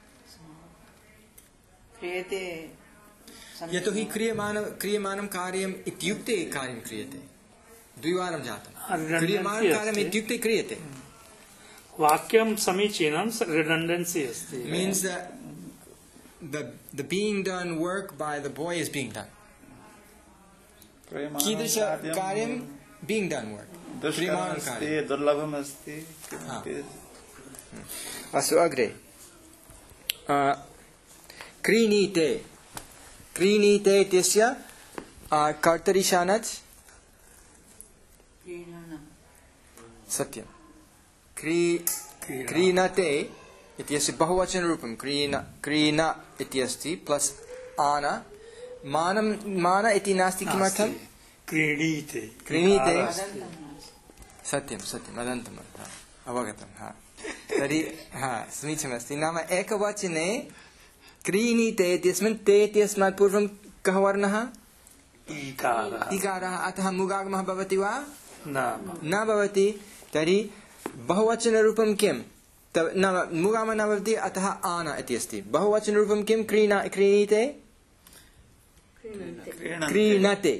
क्रियते यतोहि क्रियमाण क्रियमाणं कार्यम् इत्युक्ते कार्यं क्रियते द्विवारं जातं क्रियमाणं कार्यम् इत्युक्ते क्रियते वाक्यं समीचीनं रिडण्डेन्सी अस्ति means that the the being done work by the boy is being done कीदृश कार्यं being done work क्रियमाणं कार्यं दुर्लभम् अस्ति अस्तु अग्रे क्रीणीते क्रीणीते इत्यस्य कर्तरि शानच् सत्यं क्री क्रीणते इत्यस्य बहुवचनरूपं क्रीण क्रीण इति अस्ति प्लस् आन मानं मान इति नास्ति किमर्थं क्रीडीते क्रीणीते सत्यं सत्यम् अदन्तम् अवगतं हा तर्हि हा समीचीनमस्ति नाम एकवचने क्रीणीते इत्यस्मिन् ते इत्यस्मात् पूर्वं कः वर्णः ईकारः इकारः अतः मुगागमः भवति वा न न भवति तर्हि बहुवचनरूपं किं नाम मुगागमः न भवति अतः आन इति अस्ति बहुवचनरूपं किं क्रीणा क्रीणीते क्रीणते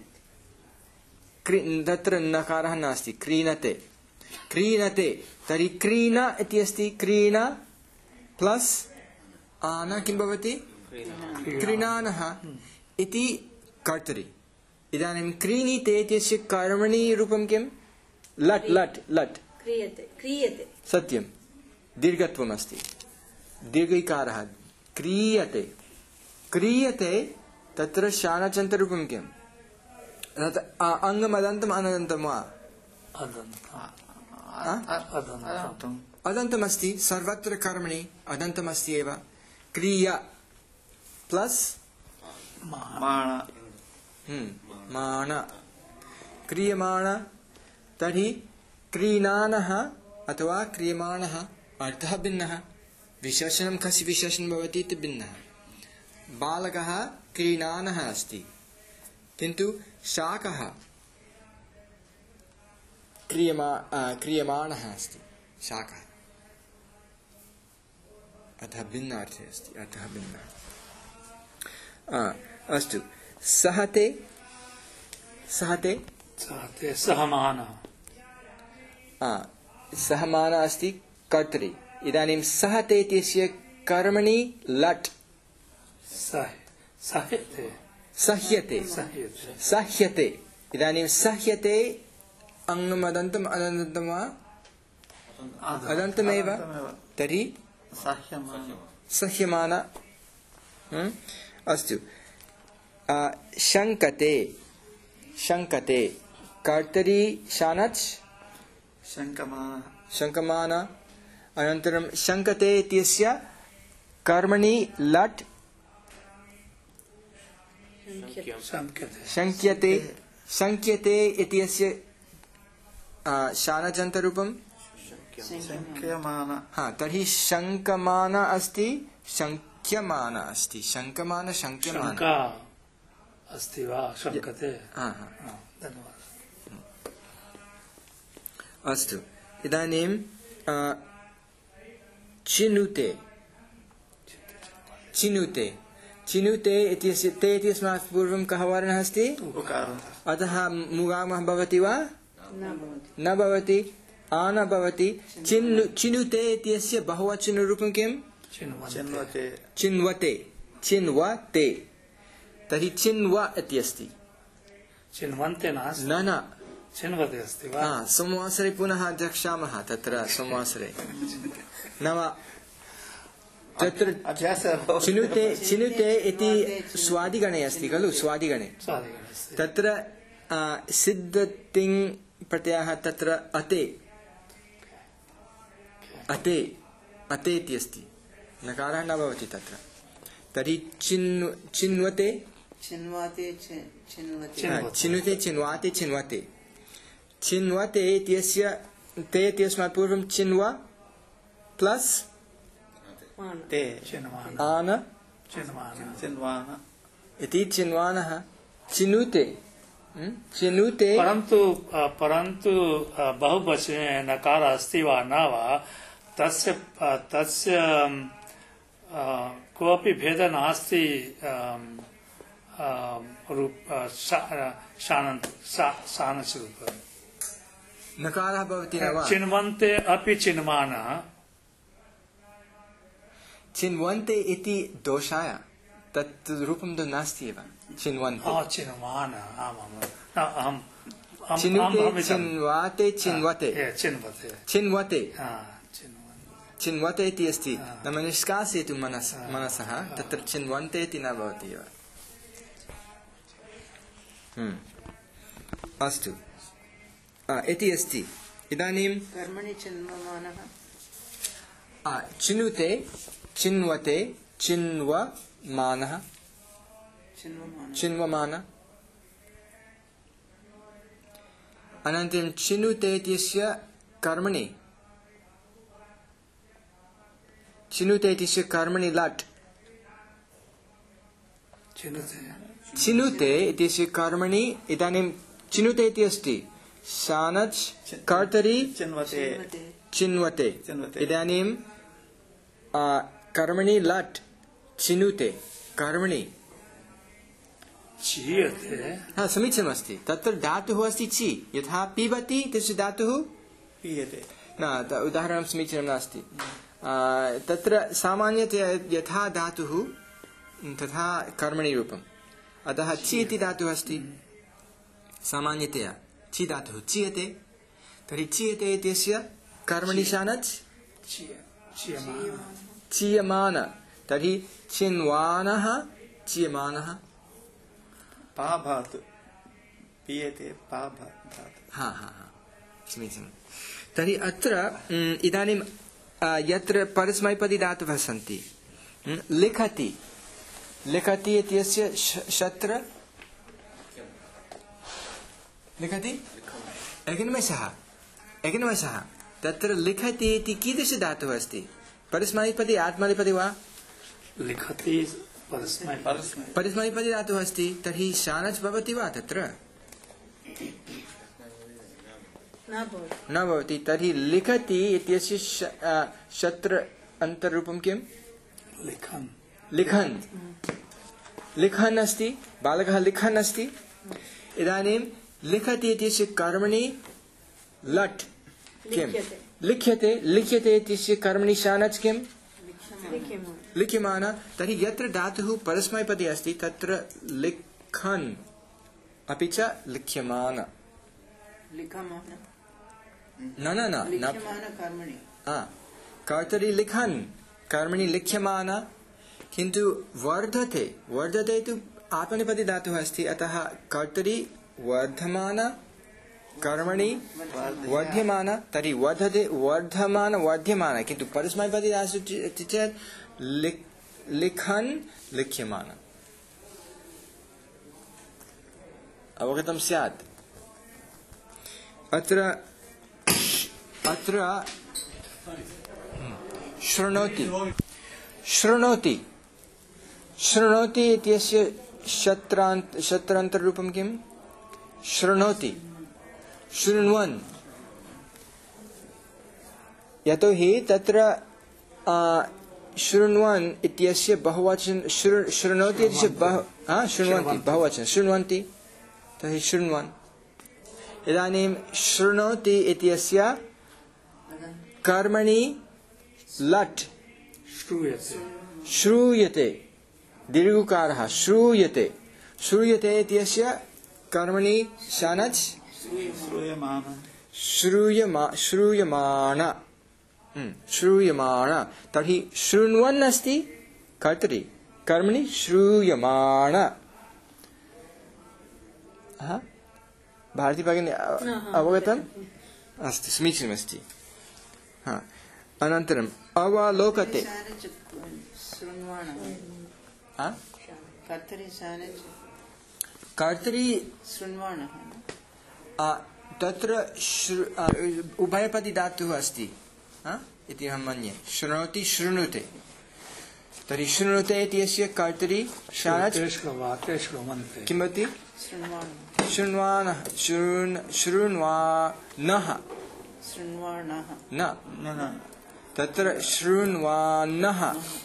तत्र नकारः नास्ति क्रीणते क्रीणते तर्हि क्रीण इति अस्ति क्रीण प्लस् आन किं भवति क्रीणानः इति कर्तरि इदानीं क्रीणीते इत्यस्य कर्मणि रूपं किं लट् लट् लट् क्रियते क्रियते सत्यं दीर्घत्वम् अस्ति दीर्घैकारः क्रियते क्रियते तत्र शानचन्तरूपं किम् अङ्गमदन्तम् अनदन्तं वा अदन्तमस्ति सर्वत्र कर्मणि अदन्तमस्ति एव क्रिया प्लस् माण क्रियमाण तर्हि क्रीणानः अथवा क्रियमाणः अर्थः भिन्नः विशेषणं कस्य विशेषणं भवति इति भिन्नः बालकः क्रीणानः अस्ति किन्तु शाकः क्रियमा क्रियमाणः अस्ति शाकः अतः भिन्न अर्थे अस्ति अतः भिन्नः अस्तु सहते सहते सहते सहमानः सहमानः अस्ति कर्तरि इदानीं सहते इत्यस्य कर्मणि लट् सह सह्यते सह्यते सह्यते सह्यते इदानीं सह्यते अङ्गमदन्तम् अदन्तं वा अदन्तमेव तर्हि सह्यमान हम्म? अस्तु आ, शङ्कते शङ्कते कर्तरी शानच् शङ्कमानः शङ्कमान अनन्तरं शङ्कते इत्यस्य कर्मणि लट् संख्यते शङ्क्यते शङ्क्यते इत्यस्य शानचन्तरूपं शङ्क्यमान हा तर्हि शङ्कमान अस्ति शङ्क्यमान अस्ति शङ्कमान शङ्क्यमान शङ्का अस्ति वा शङ्कते हा हा हा, धन्यवादः अस्तु इदानीं आ, चिनुते चिनुते चिनुते इत्यस्य ते इत्यस्मात् पूर्वं कः वर्णः अस्ति उपकारः अतः मुगामः भवति वा न भवति न भवति आ न भवति चिनु चिनुते इत्यस्य बहुवचनरूपं किं चिन्वन्ते चिन्वते चिन्वते चिन्वते तर्हि चिन्व इत्यस्ति चिन्वन्ते नास्ति न न चिन्वते अस्ति वा हा सोमवासरे पुनः द्रक्ष्यामः तत्र सोमवासरे नाम तत्र अभ्यासः चिनुते चिनुते इति स्वादिगणे अस्ति खलु स्वादिगणे स्वादिगणे अस्ति तत्र आ, सिद्धतिङ् प्रत्ययः तत्र अते अते अते इति अस्ति नकारः न भवति तत्र तर्हि चिन्व चिन्वते चिन्वाते चि- चिन्वते हा, चिनुते चिन्वाते चिन्वते चिन्वते इत्यस्य ते इत्यस्मात् पूर्वं चिन्व प्लस् मान ते चिन्वान आन चिन्वान चिन्वान इति चिन्वानः चिनुते हम्म? चिनुते परन्तु अ, परन्तु अ, बहुवचने नकार अस्ति वा न वा तस्य अ, तस्य अम, अ, कोऽपि भेदः नास्ति अम, अम, रूप अ, शा- अ, शानन्त शा- शानच् रूप नकारः भवति न वा चिन्वन्ते अपि चिन्वानः चिन्वन्ते इति दोषाय तत् रूपं तु नास्ति एव चिन्वन्ते आ, चिन्वानः आमाम् न, अहम् अहम्- चिनुते अहम् भ्रमितम्। चिन्वाते चिन्वते ए, चिन्वते चिन्वते हा, चिन्वन्ते चिन्वते इति अस्ति नाम निष्कासयतु मनस् मनसः तत्र चिन्वन्ते इति न भवति एव हम्म। अस्तु आ, इति अस्ति इदानीं कर्मणि चिन्वमानः आ, चिनुते चिन्वते चिन्वमानः चिन्वमानः चिन्वमान अनन्तरं चिनुते इत्यस्य कर्मणि चिनुते इत्यस्य कर्मणि लट् चिनुते चिनुते इत्यस्य कर्मणि इदानीं चिनुते इति अस्ति शानच् कर्तरि चिन्वते चिन्वते चिन्वते चिन्वते। इदानीं आ, कर्मणि लट् चिनुते कर्मणि चीयते हा समीचीनमस्ति तत्र धातुः अस्ति ची यथा पिबति तस्य धातुः पीयते न त- उदाहरणं समीचीनं नास्ति आ, तत्र सामान्यतया यथा धातुः तथा कर्मणि रूपम् अतः ची इति धातुः अस्ति सामान्यतया ची धातुः चीयते तर्हि चीयते इत्यस्य कर्मणि शानच् चीय- चीयमानः चीयमान तर्हि चिन्वानः चीयमानः पा भातु पीयते पा भा- धातु हा हा हा समीचीनं तर्हि अत्र म्, इदानीं आ, यत्र परस्मैपदी धातवः सन्ति म्, लिखति लिखति इत्यस्य श- शत्र लिखति एकनिमेषः एकनिमेषः तत्र लिखति इति कीदृशधातुः अस्ति परस्मैपदी आत्मनेपदी वा लिखति परस्मै परस्मै परस्मैपदी धातुः अस्ति तर्हि शानच् भवति वा तत्र न भवति न भवति तर्हि लिखति इत्यस्य श- आ, शत्र अन्तर्रूपं किम् लिखन् लिखन् लिखन् अस्ति बालकः लिखन् अस्ति इदानीं लिखति इत्यस्य कर्मणि लट् किं लिख्यते लिख्यते लिख्यते इत्यस्य कर्मणि शानच् किं लिख्यमान लिख्यमान तर्हि यत्र धातुः परस्मैपदी अस्ति तत्र लिखन् अपि च लिख्यमान लिखमान न न न न लिख्यमान कर्मणि आ, कर्तरि लिखन् कर्मणि लिख्यमान किन्तु वर्धते वर्धते तु आत्मनेपदी धातुः अस्ति, अतः कर्तरि वर्धमान कर्मणि वर्ध्यमान, तर्हि वर्धते वर्धमान वर्ध्यमान, किन्तु परस्मैपदी धातुः अस्ति चेत् लिखन् लिख्यमान। अवगतं स्यात्। अत्र अत्र शृणोति शृणोति शृणोति इत्यस्य शत्रान्त शत्रान्तररूपं किम्? शृणोति शृण्वन्। यतोहि तत्र शृण्वन् इत्यस्य बहुवचन शृणोति इत्यस्य बहु शृण्वन्ति बहुवचन शृण्वन्ति, तर्हि शृण्वन्। इदानीं शृणोति इत्यस्य कर्मणि लट् श्रूयते श्रूयते दीर्घकारः श्रूयते श्रूयते इत्यस्य कर्मणि शानच् श्रूयमान श्रूयमा श्रूयमान श्रूयमान, तर्हि शृण्वन् अस्ति कर्तरि कर्मणि श्रूयमान। भारती भगिनी अवगतम्? अस्तु, समीचीनमस्ति। हा, अनन्तरम् अवलोकते कर्तरि तत्र उभयपदी धातुः अस्ति इति अहं मन्ये। शृणोति शृणुते, तर्हि शृणुते इत्यस्य कर्तरि किं भवति? शृण्वानः शृण्वानः न तत्र शृण्वानः,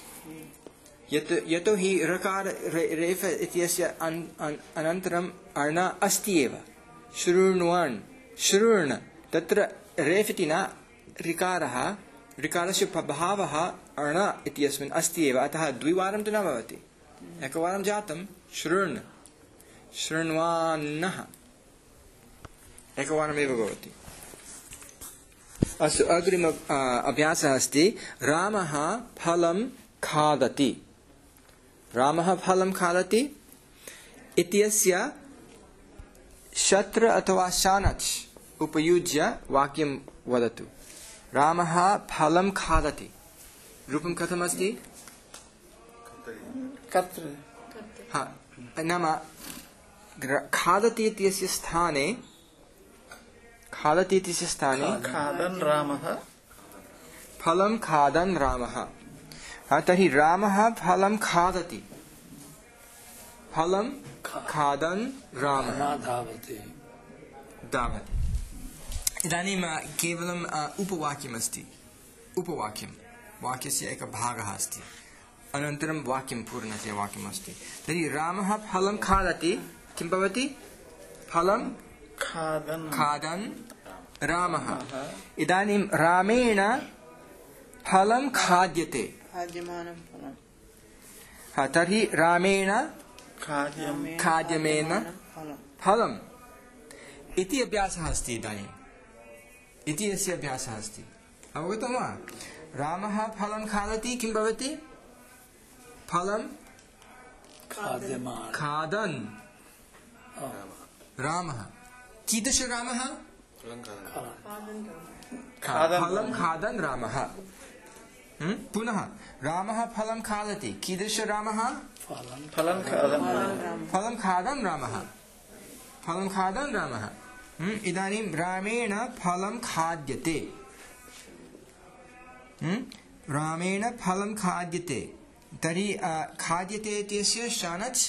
यतोहि ऋकार रेफ इत्यस्य अनन्तरम् अर्ण अस्ति एव। शृण्वन् शृण्, तत्र रेफ इति न ऋकारः, ऋकारस्य प्रभावः अर्ण इत्यस्मिन् अस्ति एव, अतः द्विवारं तु न भवति, एकवारं जातं शृण् शृण्वानः, एकवारमेव भवति। अस्तु, अग्रिम अभ्यासः अस्ति रामः फलं खादति। रामः फलं खादति इत्यस्य शत्र अथवा शानच् उपयुज्य वाक्यं वदतु। रामः फलं खादति, रूपं कथमस्ति? हा, नाम खादति इत्यस्य स्थाने खादति इत्यस्य स्थाने खादन् रामः फलं खादन् रामः। तर्हि रामः फलं खादति, फलं खादन् रामः धावति धावति। इदानीं केवलम् उपवाक्यमस्ति, उपवाक्यं वाक्यस्य एकः भागः अस्ति, अनन्तरं वाक्यं पूर्णतया वाक्यमस्ति। तर्हि रामः फलं खादति, किं भवति? फलं खादन् खादन् रामः। इदानीं रामेण फलं खाद्यते, तर्हि रामेण खाद्यमेन फलम् इति अभ्यासः अस्ति। इदानीम् इति अस्य अभ्यासः अस्ति, अवगतं वा? रामः फलं खादति, किं भवति? फलं खादन् रामः। कीदृश रामः? फलं खादन् रामः। पुनः रामः फलं खादति, कीदृश रामः? फलं खादन् फलं खादन् रामः, फलं खादन् रामः। इदानीं रामेण फलं खाद्यते, रामेण फलं खाद्यते, तर्हि खाद्यते इत्यस्य शानच्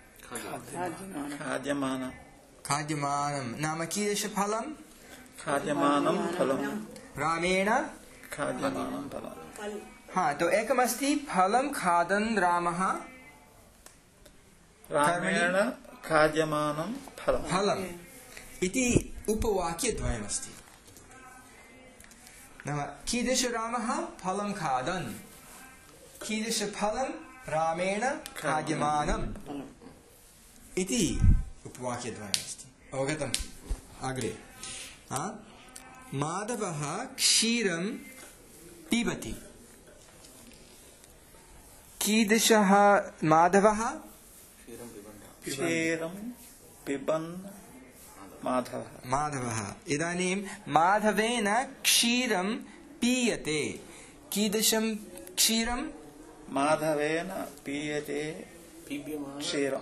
खाद्यमान खाद्यमानं, नाम कीदृश फलं? खाद्यमानं फलं रामेण खाद्यमानं फलं। हा, तो एकमस्ति फलं खादन् रामः, रामेण खाद्यमानं फलं फलम् इति उपवाक्यद्वयमस्ति। नाम कीदृश रामः? फलं खादन्, कीदृश फलं? रामेण खाद्यमानम् इति उपवाक्यद्वयमस्ति। अवगतम्? अग्रे माधवः क्षीरं पिबति, कीदृशः माधवः? क्षीरं पिबन् माधवः। माधवः। इदानीं माधवेन क्षीरं पीयते। कीदृशं क्षीरं? माधवेन पीयते क्षीरं।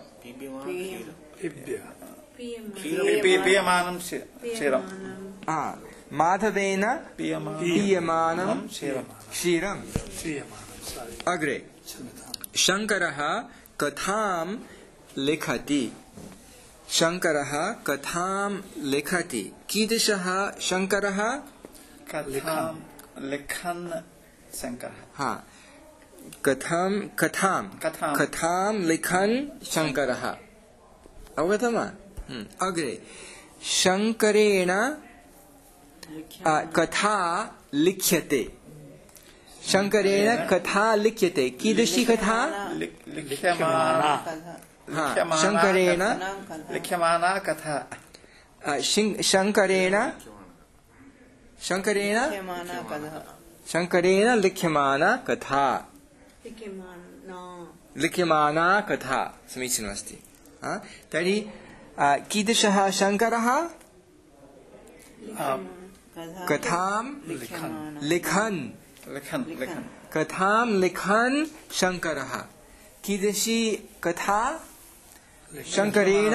पीयमानं क्षीरं। माधवेन पीयमानं क्षीरं। अग्रे शङ्करः कथां लिखति। शङ्करः कथां लिखति। कीदृशः शङ्करः? कथां लिखन् शङ्करः। हा कथां कथां कथां लिखन् शङ्करः। अवगतं वा? अग्रे शङ्करेण कथा लिख्यते। शङ्करेण कथा लिख्यते। कीदृशी कथा? शङ्करेण लिख्यमाना कथा। शङ्करेण शङ्करेण शङ्करेण लिख्यमाना कथा। लिख्यमाना कथा समीचीनमस्ति। तर्हि कीदृशः शङ्करः? कथां लिखन् कथां लिखन् शङ्करः। कीदृशी कथा? शङ्करेण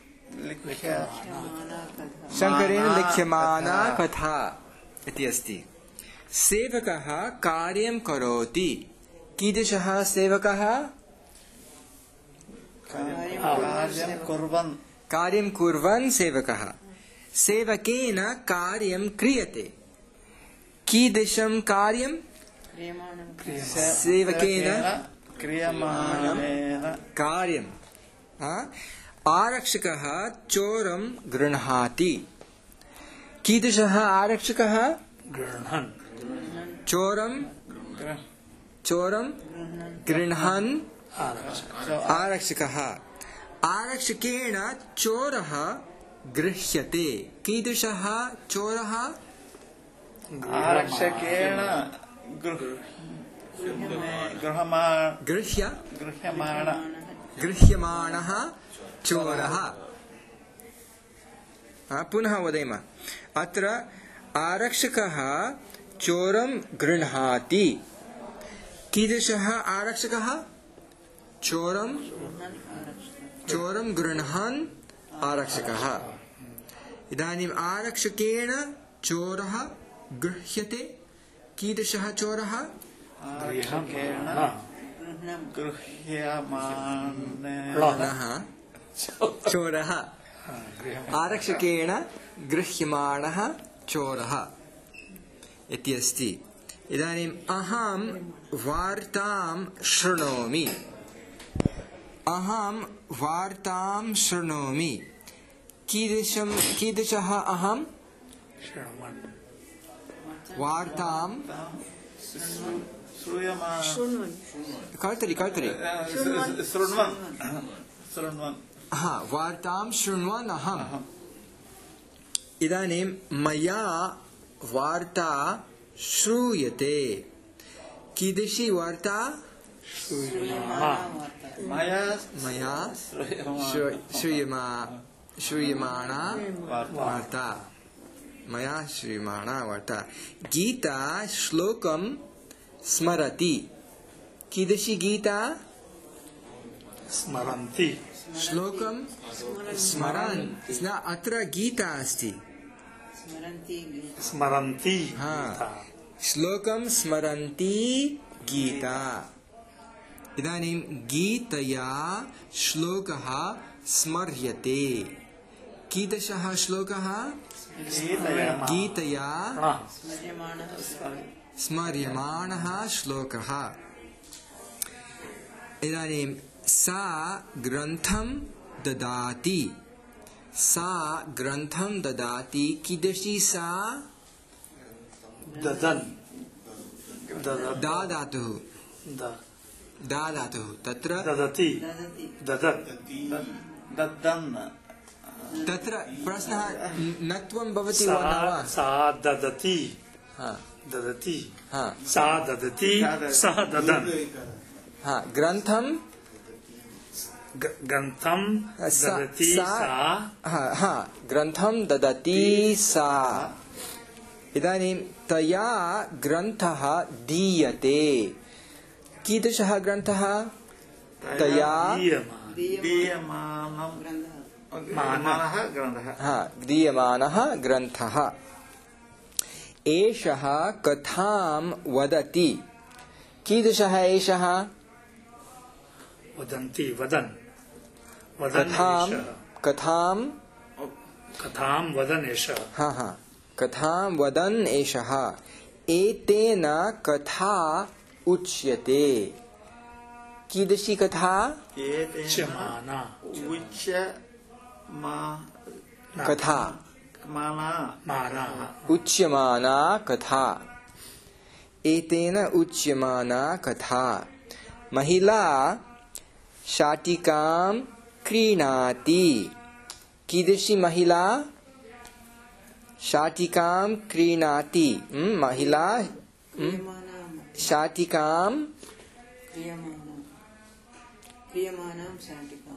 शङ्करेण लिख्यमाना कथा इति अस्ति। सेवकः कार्यं करोति। कीदृशः सेवकः? कार्यं कुर्वन् सेवकः। सेवकेन कार्यं क्रियते। कीदृशं कार्यं? सेवकेन क्रियमाणेन कार्यम्। आरक्षकः चोरं गृह्णाति। कीदृशः आरक्षकः? गृह्णन् चोरं चोरं गृह्णन् आरक्षकः। आरक्षकेण चोरः गृह्यते। कीदृशः चोरः? आरक्षकेण गृह्य गृह्यमाण गृह्यमाणः चोरः। पुनः वदेम। अत्र आरक्षकः चोरं गृह्णाति। कीदृशः आरक्षकः? चोरं चोरं गृह्णन् आरक्षकः। इदानीम् आरक्षकेण चोरः गृह्यते। कीदृशः चोरः? गृह्यमाणः चोरः। आरक्षकेण गृह्यमाणः चोरः इति अस्ति। इदानीम् अहं वार्तां शृणोमि। अहं वार्तां शृणोमि। कीदृशं कीदृशः अहं? वार्तां कर्तरि कर्तरि हा वार्तां शृण्वन् अहम्। इदानीं मया वार्ता श्रूयते। कीदृशी वार्ता? मया श्रूयमा श्रूयमाणा वार्ता। मया श्रूयमाणा वार्ता। गीता श्लोकं स्मरति। कीदृशी गीता? स्मरन्ति। श्लोकं स्मरन्। अत्र गीता अस्ति। स्मरन्ति। हा श्लोकं स्मरन्ति गीता। इदानीं गीतया श्लोकः स्मर्यते। कीदृशः श्लोकः? गीतया स्मर्यमाणः श्लोकः। इदानीं सा ग्रन्थं ददाति। सा ग्रन्थं ददाति। कीदृशी सा? ददन् दादातुः दादातुः तत्र ददति ददत् ददन्। तत्र प्रश्नः नत्वं भवति वा न वा? सा ददति हा ददति हा सा ददति सः ददन्। हाँ ग्रन्थं ग्रन्थं सा- ददति सा- सा हाँ हाँ ग्रन्थं ददति सा इदानीं तया ग्रन्थः दीयते कीदृशः ग्रन्थः तया दीयमानः दीयमानं मानः ग्रन्थः हाँ दीयमानः ग्रन्थः एषः कथां वदति कीदृशः एषः वदन्ति वदन् वदन् कथां एषः। कथां कथां वदन् एषः हाँ हाँ कथां वदन् एषः एतेन कथा उच्यते कीदृशी कथा उच्यमाना उच्यमा कथा माना मानः उच्यमाना कथा एतेन उच्यमाना कथा महिला शाटिकां क्रीणाति कीदृशी महिला शाटिकां क्रीणाति हम्म, महिला हम्म, क्रियमाणां शाटिकां क्रियमाणां क्रियमाणां शाटिकां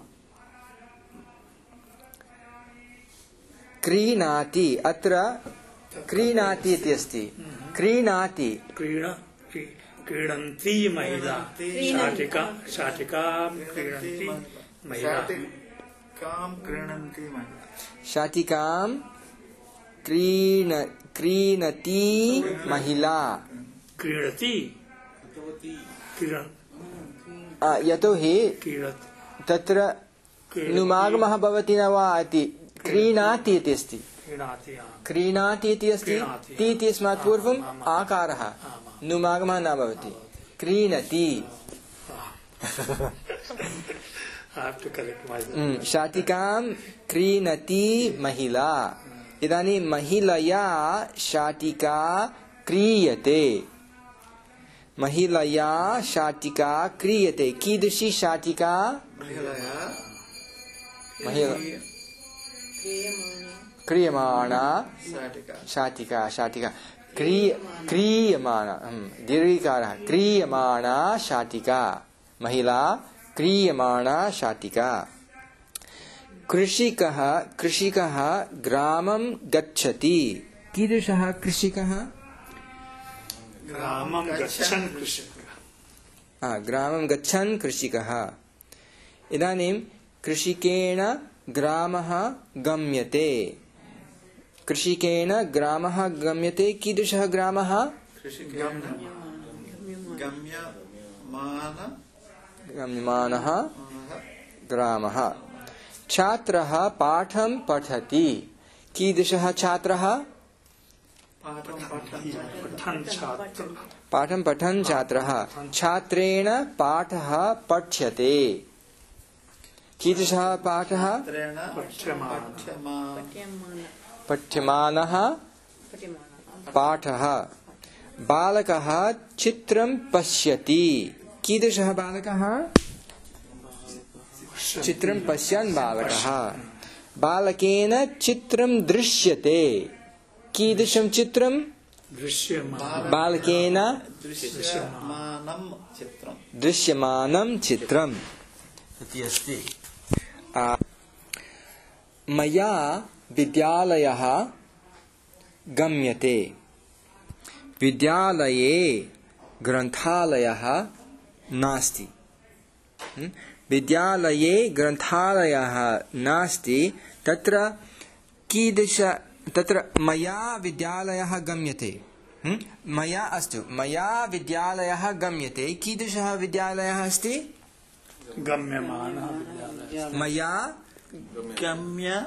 क्रीणाति अत्र क्रीणाति इति अस्ति क्रीणाति क्रीड क्री- क्रीडन्ती महिला शाटिका शाटिकां क्रीडन्ती महिला शाटिकां क्रीणन्ति महिला शाटिकां क्रीण क्रीणति महिला क्रीडति क्रीडन् आ, यतोहि क्रीडति तत्र क्रीडति। नुमागमः भवति न वा इति क्रीणाति इति अस्ति क्रीणाति हाँ। क्रीणाति इति अस्ति क्रीणाति। ति इत्यस्मात् पूर्वम् आम्, आम्, आकारः आम्। नुमागमः न भवति क्रीणति I have to correct myself. हम्म, शाटिकां क्रीणति महिला इदानीं महिलया शाटिका क्रीयते महिलया शाटिका क्रीयते कीदृशी शाटिका महिलया महिला क्रियमाणां क्रियमाणा शाटिका शाटिका शाटिका क्रिय क्रियमाणा हम्म, दीर्घिकारः क्रियमाणा शाटिका महिला क्रियमाणा शाटिका कृषिकः कृषिकः ग्रामं गच्छति कीदृशः कृषिकः ग्रामं गच्छन् कृषकः आ, ग्रामं गच्छन् कृषिकः इदानीं कृषिकेण ग्रामः गम्यते कृषिकेण ग्रामः गम्यते कीदृशः ग्रामः कृषिकं गम्यमान गम्यमानः ग्रामः छात्रः पाठं पठति कीदृशः छात्रः पाठं पठन् पठन् छात्रः पाठं पठन् छात्रः छात्रेण पाठः पठ्यते कीदृशः पाठः छात्रेण पठ्यमानः पठ्यमानः पठ्यमानः पठ्यमानः पाठः बालकः चित्रं पश्यति कीदृशः बालकः चित्रं पश्यन् बालकः बालकेन चित्रं दृश्यते कीदृशं चित्रं दृश्यमानः बालकेन दृश्यमानं चित्रं दृश्यमानं चित्रम् इति अस्ति आ, मया विद्यालयः गम्यते विद्यालये ग्रन्थालयः नास्ति हम्म? विद्यालये ग्रन्थालयः नास्ति तत्र कीदृश तत्र मया विद्यालयः गम्यते हम्म? मया अस्तु मया विद्यालयः गम्यते कीदृशः विद्यालयः अस्ति गम्यमानः विद्यालयः मया गम्य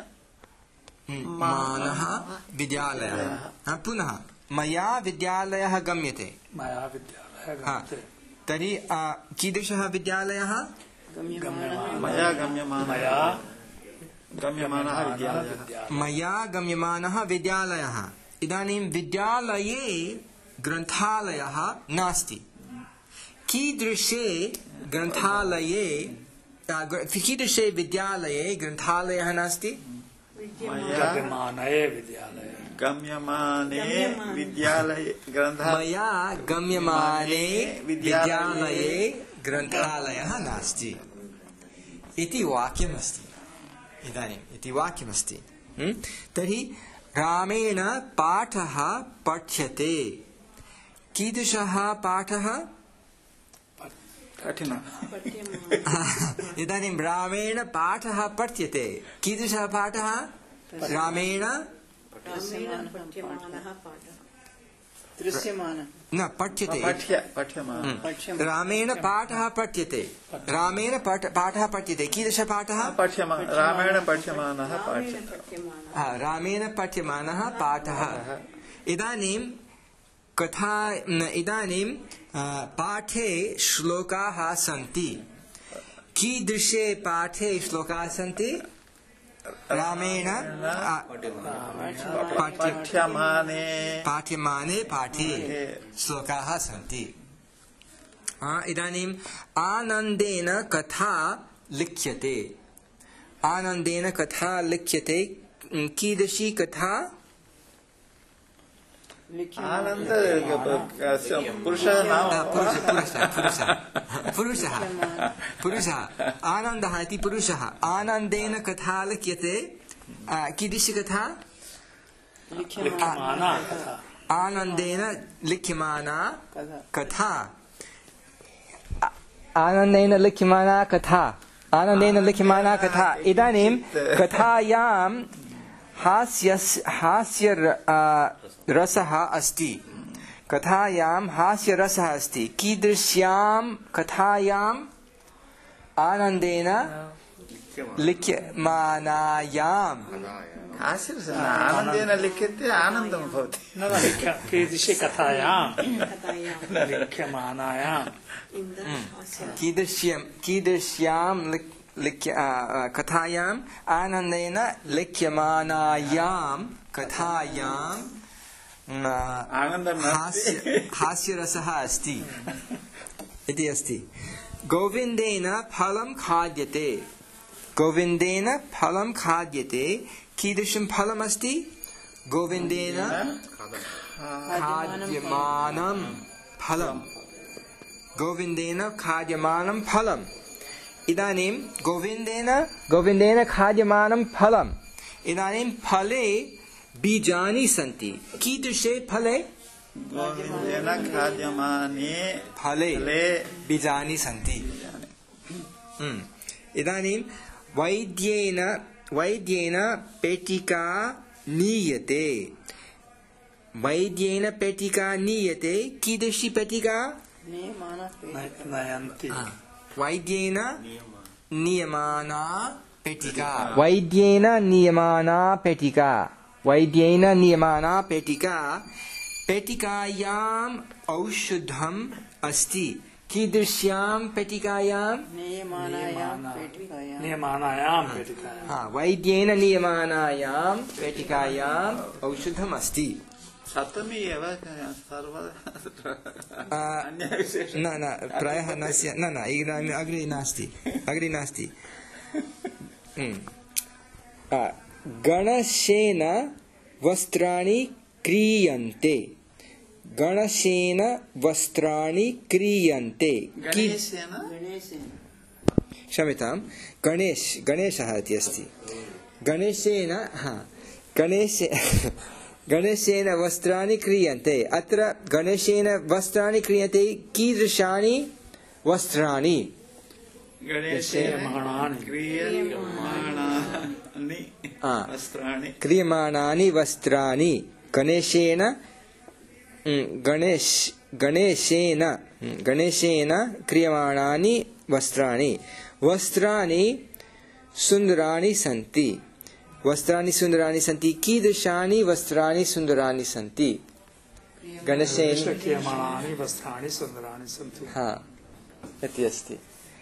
मानः विद्यालयः हा, पुनः मया विद्यालयः गम्यते मया विद्यालयः हा, गम्यते तर्हि आ, कीदृशः विद्यालयः मया गम्यमानः मया गम्यमानः विद्यालयः विद्यालयः मया गम्यमानः विद्यालयः इदानीं विद्यालये ग्रन्थालयः नास्ति कीदृशे ग्रन्थालये आ, ग्र- कीदृशे विद्यालये ग्रन्थालयः नास्ति मया गम्यमानये विद्यालये गम्यमाने विद्यालये ग्रन्थः मया गम्यमाने विद्यालये ग्रन्थालयः नास्ति इति वाक्यमस्ति। इदानीम् इति वाक्यमस्ति। तर्हि रामेण पाठः पठ्यते। कीदृशः पाठः? कठिनः। इदानीं रामेण पाठः पठ्यते। कीदृशः पाठः? रामेण दृश्यमानः न पठ्यते। पठ्य पठ्यमानः। रामेण पाठः पठ्यते। रामेण पाठः पठ्यते। कीदृशः पाठः? पठ्यमानः रामेण पठ्यमानः पाठः। रामेण पठ्यमानः पाठः। इदानीं कथा इदानीं पाठे श्लोकाः सन्ति। कीदृशे पाठे श्लोकाः सन्ति? रामेण पाठ्यमाने पाठ्यमाने पाठे श्लोकाः सन्ति। इदानीम् आनन्देन कथा लिख्यते। आनन्देन कथा लिख्यते। कीदृशी कथा? आनन्द पुरुषः नाम पुरुषः पुरुषः आनन्दः इति पुरुषः। आनन्देन कथा लिख्यते। कीदृशी कथा? आनन्देन लिख्यमाना कथा। आनन्देन लिख्यमाना कथा। आनन्देन लिख्यमाना कथा। इदानीं कथायां हास्य हास्य रसः अस्ति। कथायां हास्यरसः अस्ति। कीदृश्यां कथायाम्? आनन्देन लिख्यमानायां। आनन्देन लिख्यते आनन्दं भवति। कीदृशी कथायां लिख्यमानायां कीदृश्यां कीदृश्यां लिख्य कथायाम् आनन्देन लिख्यमानायां कथायां हास्य हास्यरसः अस्ति इति अस्ति। गोविन्देन फलं खाद्यते। गोविन्देन फलं खाद्यते। कीदृशं फलमस्ति? गोविन्देन खाद्यमानं फलं। गोविन्देन खाद्यमानं फलम्। इदानीं गोविन्देन गोविन्देन खाद्यमानं फलम्। इदानीं फले बीजानि सन्ति। कीदृशे फले? गोविन्देन खाद्यमाने फले बीजानि सन्ति। इदानीं वैद्येन वैद्येन पेटिका नीयते। वैद्येन पेटिका नीयते। कीदृशी पेटिका? नयन्ति। वैद्येन नियमाना पेटिका। वैद्येन नियमाना पेटिका। वैद्येन नियमाना पेटिका। पेटिकायाम् औषधम् अस्ति। कीदृश्यां पेटिकायां? नियमानायां पेटिकायां। वैद्येन नियमानायां पेटिकायाम् औषधम् अस्ति। सप्तमी एव न न प्रायः न न न इदानीम् अग्रे नास्ति। अग्रे नास्ति। गणेशेन वस्त्राणि क्रियन्ते। गणेशेन वस्त्राणि क्रियन्ते। क्षम्यतां गणेश गणेशः इति अस्ति। गणेशेन हा गणेश गणेशेन वस्त्राणि क्रियन्ते। अत्र गणेशेन वस्त्राणि क्रियन्ते। कीदृशानि वस्त्राणि? क्रियमाणानि वस्त्राणि। गणेशेन गणेश गणेशेन गणेशेन क्रियमाणानि वस्त्राणि। वस्त्राणि सुन्दराणि सन्ति। वस्त्राणि सुन्दराणि सन्ति। कीदृशानि वस्त्राणि सुन्दराणि सन्ति? गणेशेन क्रियमाणानि वस्त्राणि सुन्दराणि सन्ति। हा इति अस्ति।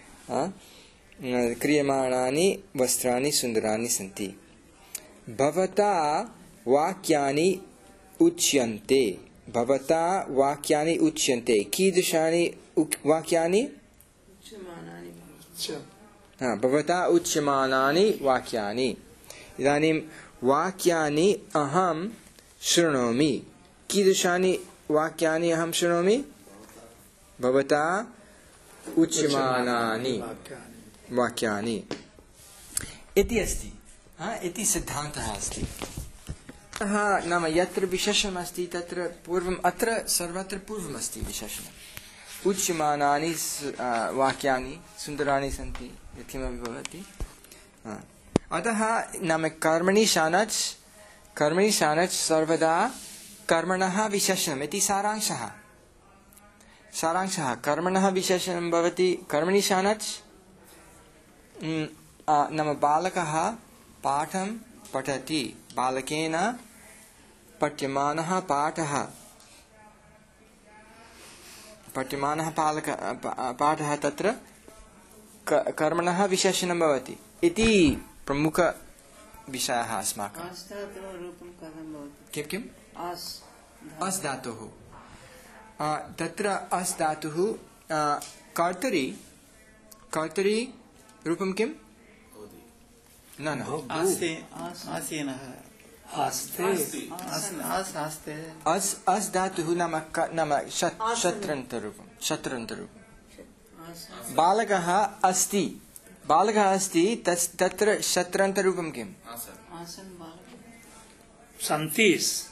क्रियमाणानि वस्त्राणि सुन्दराणि सन्ति। भवता वाक्यानि उच्यन्ते। भवता वाक्यानि उच्यन्ते। कीदृशानि वाक्यानि? हा भवता उच्यमानानि वाक्यानि। इदानीं वाक्यानि अहं शृणोमि। कीदृशानि वाक्यानि अहं शृणोमि? भवता उच्यमानानि वाक्यानि इति अस्ति। हा, इति सिद्धान्तः अस्ति। अतः नाम यत्र विशेषणम् अस्ति तत्र पूर्वम्, अत्र सर्वत्र पूर्वमस्ति विशेषणम्। उच्यमानानि वाक्यानि सुन्दराणि सन्ति यत्किमपि भवति। अतः नाम कर्मणि शानच्, कर्मणि शानच् सर्वदा कर्मणः विशेषणम् इति सारांशः। सारांशः कर्मणः विशेषणं भवति कर्मणि शानच्। नाम बालकः पाठं पठति, बालकेन पठ्यमानः पाठः पठ्यमानः पालक पाठः तत्र कर्मणः विशेषणं भवति इति प्रमुखविषयः अस्माकम्। किं किम् अस् धातुः, तत्र अस् धातुः कर्तरि, कर्तरि रूपं किम्? न न अस् अस् धातुः नाम नाम शत्रन्तरूपं, शत्रन्तरूपं। बालकः अस्ति, बालकः अस्ति, तस् तत्र शत्रन्तरूपं किम्? सन्ति।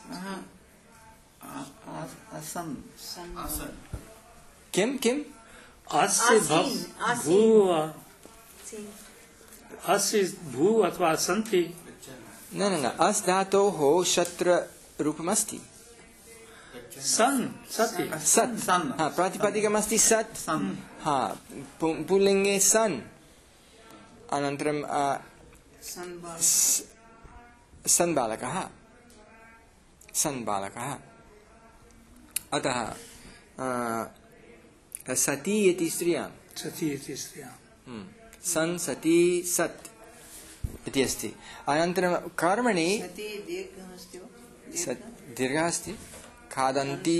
किं किम्? अस्य भू अस्य भू अथवा सन्ति। न न न अस् धातोः शत्र रूपमस्ति। सन् सति सत् सन्, हा, प्रातिपदिकमस्ति सत्। हा, पुल्लिङ्गे सन्, अनन्तरं सन् बालकः, सन् बालकः। अतः सति इति स्त्रियां, सति इति स्त्रियां, सन् सति सत् इति अस्ति। अनन्तरं कर्मणि दीर्घः अस्ति। खादन्ति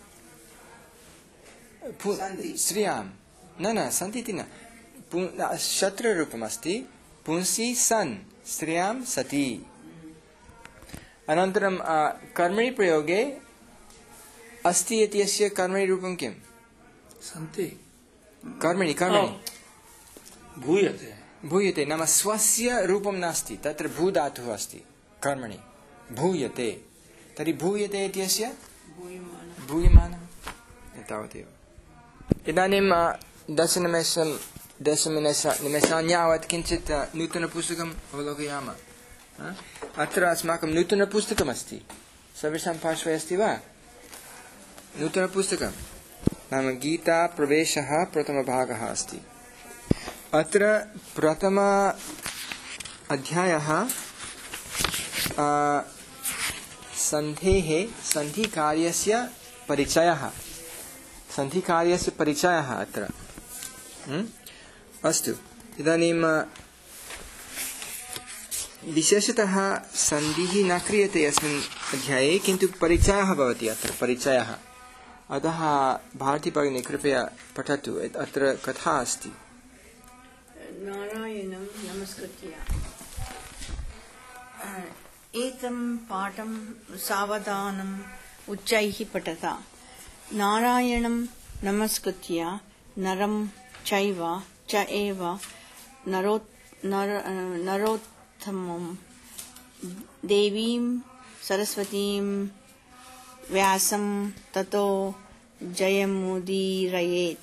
स्त्रियां, न न सन्ति इति न, शत्ररूपमस्ति। पुंसि सन्, स्त्रियां सति। अनन्तरं कर्मणि प्रयोगे अस्ति इत्यस्य कर्मणि रूपं किम्? सन्ति। कर्मणि कर्मणि भूयते, भूयते नाम स्वस्य रूपं नास्ति, तत्र भू धातुः अस्ति कर्मणि। भूयते, तर्हि भूयते इत्यस्य भूयमानः, तावदेव। इदानीं दशनिमेषं दशनिमेषान् यावत् किञ्चित् नूतनपुस्तकम् अवलोकयामः। अत्र अस्माकं नूतनपुस्तकमस्ति, सर्वेषां पार्श्वे अस्ति वा नूतनपुस्तकं? नाम गीता प्रवेशः प्रथमभागः अस्ति। अत्र प्रथम अध्यायः सन्धेः सन्धिकार्यस्य परिचयः, सन्धिकार्यस्य परिचयः अत्र। अस्तु, इदानीं विशेषतः सन्धिः न क्रियते अस्मिन् अध्याये, किन्तु परिचयः भवति अत्र, परिचयः। अतः भारती भगिनी कृपया पठतु, अत्र कथा अस्ति। नारायणं नमस्कृत्य एतं पाठं सावधानम् उच्चैः पठता। नारायणं नमस्कृत्य नरं चैव च एव नरो नर नरोत्तमं देवीं सरस्वतीं व्यासं ततो जयमुदीरयेत्।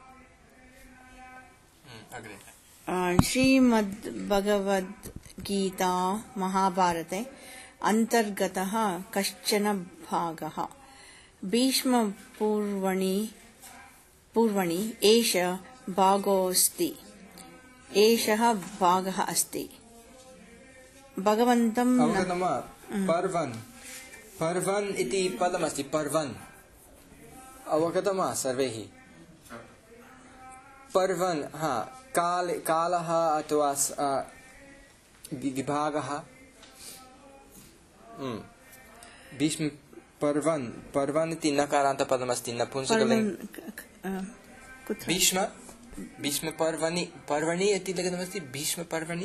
श्रीमद्भगवद्गीता महाभारते अन्तर्गतः कश्चन भागः। भीष्मपूर्वणि पूर्वणि एष भागोऽस्ति, एषः भागः अस्ति। भगवन्तं पर्वन् पर्वन् इति पदमस्ति, पर्वन् अवगतं वा सर्वैः? पर्वन्, हा, काल कालः अथवा विभागः। भीष्म पर्वन्, पर्वन् इति नकारान्तपदमस्ति, नपुंसकलिङ्गं। भीष्म भीष्म पर्वणि, पर्वणि इति लिखितमस्ति, भीष्म पर्वणि,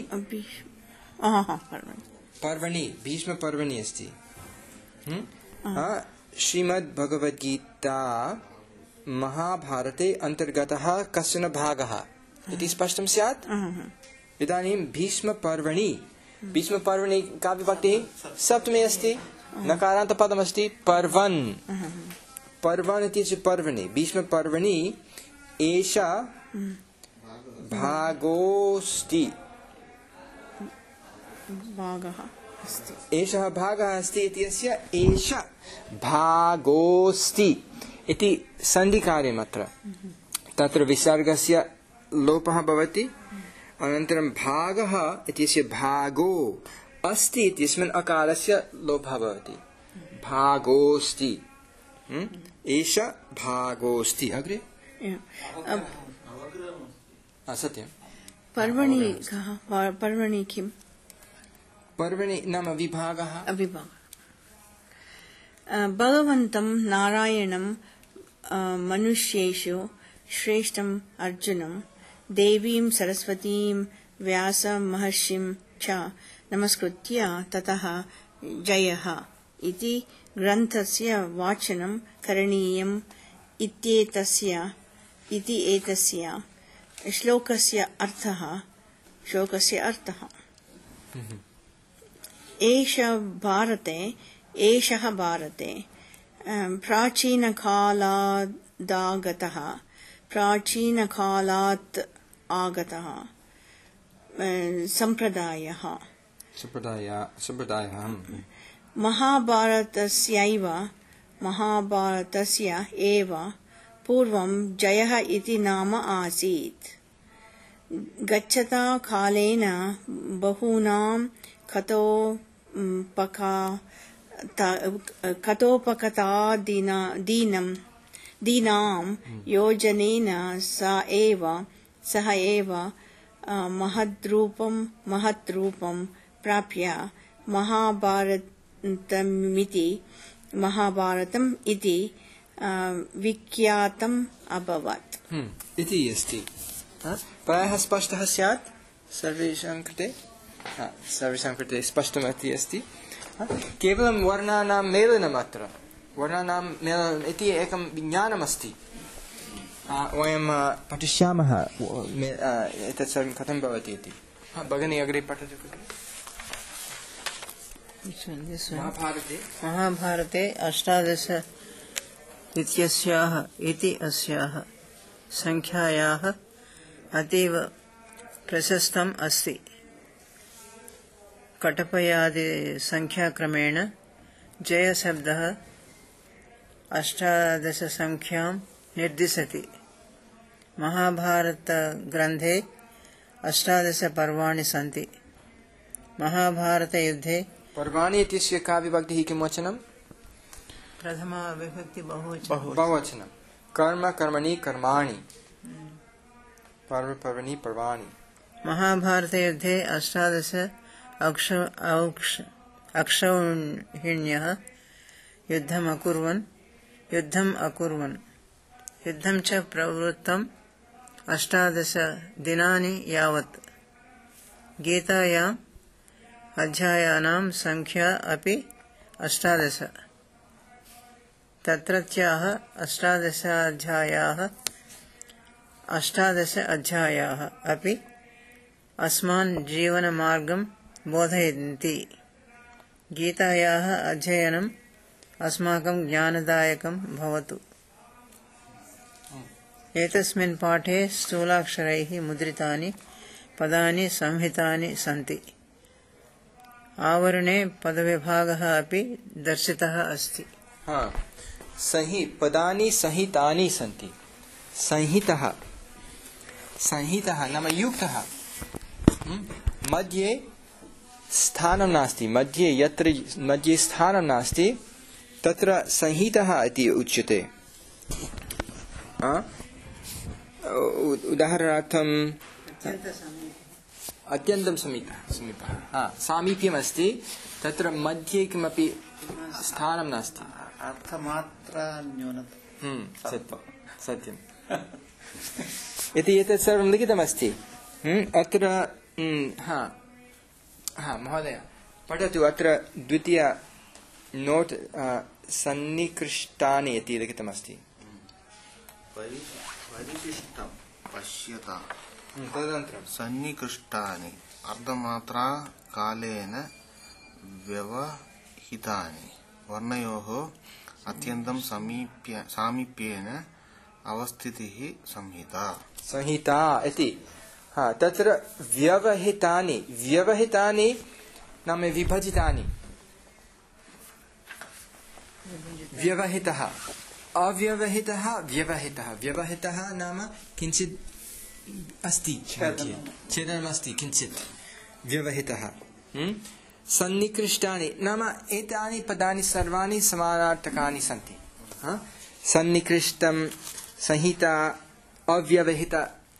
पर्वणि, भीष्म पर्वणि अस्ति। श्रीमद्भगवद्गीता महाभारते अन्तर्गतः कश्चन भागः इति स्पष्टं स्यात्। इदानीं भीष्मपर्वणि भीष्मपर्वणि का विभक्तिः सप्तमी अस्ति, नकारान्तपदमस्ति पर्वन्। पर्वन् इत्यस्य पर्वणि भीष्मपर्वणि एषा भागोऽस्ति, भागः अस्ति, एषः भागः अस्ति इत्यस्य एष भागोऽस्ति इति सन्धिकार्यम् अत्र। तत्र विसर्गस्य लोपः भवति, अनन्तरं भागः इत्यस्य भागो अस्ति इत्यस्मिन् अकारस्य लोपः भवति, भागोऽस्ति। एष भागोऽस्ति। अग्रे सत्यं पर्वणि कः पर्वणि किम्? पर्वणि नाम विभागः। विभागः भगवन्तं नारायणं मनुष्येषु श्रेष्ठम् अर्जुनं देवीं सरस्वतीं व्यासमहर्षिं च नमस्कृत्य ततः जयः इति ग्रन्थस्य वाचनं करणीयम् इत्येतस्य इति एतस्य श्लोकस्य अर्थः श्लोकस्य अर्थः एष भारते एषः भारते प्राचीनकालादागतः प्राचीनकालात् आगतः सम्प्रदायः सम्प्रदायः महाभारतस्यैव महाभारतस्य एव पूर्वं जयः इति नाम आसीत्। गच्छता कालेन बहूनां कतोपका कतोपकतादीनं दीनां योजनेन स एव सः एव महद्रूपं महद्रूपं प्राप्य महाभारतमिति महाभारतम् इति विख्यातम् अभवत् इति अस्ति। प्रायः स्पष्टः स्यात् सर्वेषां कृते। सर्वेषां कृते स्पष्टमति अस्ति। केवलं वर्णानां मेलनम् अत्र वर्णानां मेलनम् इति एकं विज्ञानमस्ति। वयं पठिष्यामः एतत् सर्वं कथं भवति इति। भगिनी अग्रे पठतु। महाभारते महाभारते अष्टादश इत्यस्याः इति अस्याः संख्यायाः अतीव प्रशस्तम् अस्ति। कटपयादि संख्याक्रमेण जयशब्दः अष्टादश संख्यां निर्दिशति। महाभारतग्रन्थे अष्टादश पर्वाणि सन्ति। महाभारतयुद्धे पर्वाणि इत्यस्य का विभक्तिः किं वचनं? प्रथमा विभक्ति बहुवचनं। बहुवचनं। कर्म कर्मणि कर्माणि, पर्व पर्वणि पर्वाणि। महाभारतयुद्धे अष्टादश अक्ष अक्षौहिण्यः युद्धम् अकुर्वन् युद्धम् अकुर्वन् युद्धं च प्रवृत्तम् अष्टादश दिनानि यावत्। गीतायाम् अध्यायानां संख्या अपि अष्टादश। तत्रत्याः अष्टादशाध्यायाः अष्टादश अध्यायाः अपि अस्मान् जीवनमार्गं बोधयन्ति। गीतायाः अध्ययनम् अस्माकं ज्ञानदायकं भवतु। एतस्मिन् पाठे स्थूलाक्षरैः मुद्रितानि पदानि संहितानि सन्ति। आवरणे पदविभागः अपि दर्शितः अस्ति। हाँ, सहि पदानि संहितानि सन्ति। संहितः संहितः नाम युक्तः। मध्ये स्थानं नास्ति, मध्ये यत्र मध्ये स्थानं नास्ति तत्र संहितः इति उच्यते। उदाहरणार्थं अत्यन्तं समीपः समीपः हाँ सामीप्यम् अस्ति, तत्र मध्ये किमपि स्थानं नास्ति। अर्थमात्रा न्यूनता। हम्म सत्यं सत्यम् इति एतत् सर्वं लिखितमस्ति। अत्र हाँ हाँ महोदय पठतु। अत्र द्वितीय नोट् सन्निकृष्टानि इति लिखितमस्ति। परिशिष्टं पश्यता तदनन्तरं सन्निकृष्टानि अर्धमात्रा कालेन व्यवहितानि वर्णयोः अत्यन्तं समीप्य सामीप्येन अवस्थितिः संहिता संहिता इति हा तत्र व्यवहितानि व्यवहितानि नाम विभजितानि व्यवहितः अव्यवहितः व्यवहितः व्यवहितः नाम किञ्चित् अस्ति छेदनमस्ति किञ्चित् व्यवहितः सन्निकृष्टानि नाम एतानि पदानि सर्वाणि समानार्थकानि सन्ति सन्निकृष्टं संहिता अव्यवहित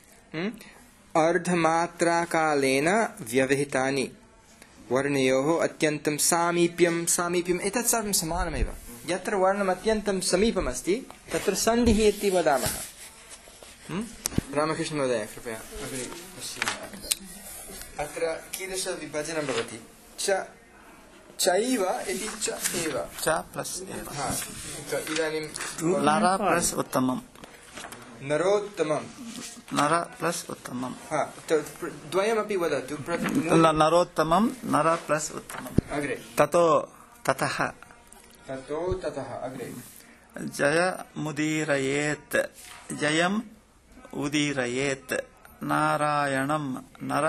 अर्धमात्राकालेन व्यवहितानि वर्णयोः अत्यन्तं सामीप्यं सामीप्यम् एतत् सर्वं समानमेव यत्र वर्णम् अत्यन्तं समीपमस्ति तत्र सन्धिः इति वदामः रामकृष्ण महोदय कृपया अग्रे पश्यामः अत्र कीदृशविभजनं भवति च चैव इति च एव च प्लस् एव हा इदानीं नर प्लस् उत्तमं नरोत्तमं नर प्लस् उत्तमं हा द्वयमपि वदतु नरोत्तमं नर प्लस् उत्तमम् अग्रे ततो ततः ततो ततः अग्रे जय मुदीरयेत् जयम् उदीरयेत् नारायणं नर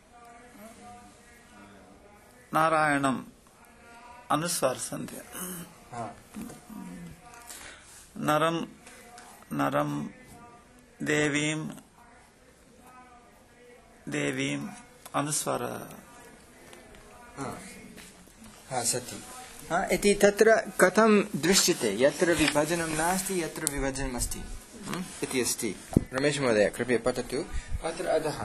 नारायणम् अनुस्वार संध्या नरम नरम देवीं देवीं अनुस्वार हा सति हा इति तत्र कथं दृश्यते यत्र विभजनं नास्ति यत्र विभजनम् अस्ति इति अस्ति रमेश महोदय कृपया पठतु अत्र अधः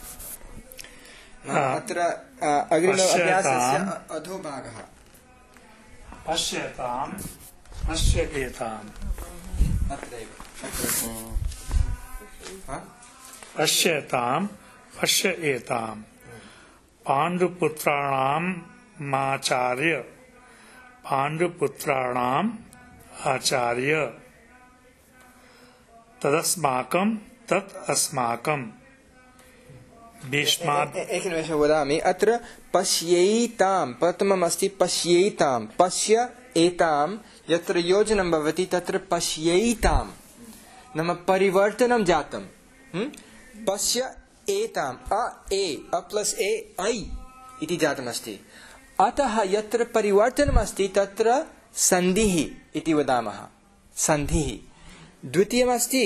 अत्र अग्रिम अभ्यासस्य अधोभागः पश्यताम् पश्येताम् अत्रैव पश्यताम् पश्येताम् पाण्डुपुत्राणाम् आचार्य पाण्डुपुत्राणाम् आचार्य तदस्माकं तत् अस्माकं एकनिमेषं वदामि अत्र पश्येतां प्रथमम् अस्ति पश्येतां पश्य एतां यत्र योजनं भवति तत्र पश्येतां नाम परिवर्तनं जातं पश्य एताम् अ ए अ प्लस् ए ऐ इति जातमस्ति अतः यत्र परिवर्तनम् अस्ति तत्र सन्धिः इति वदामः सन्धिः द्वितीयमस्ति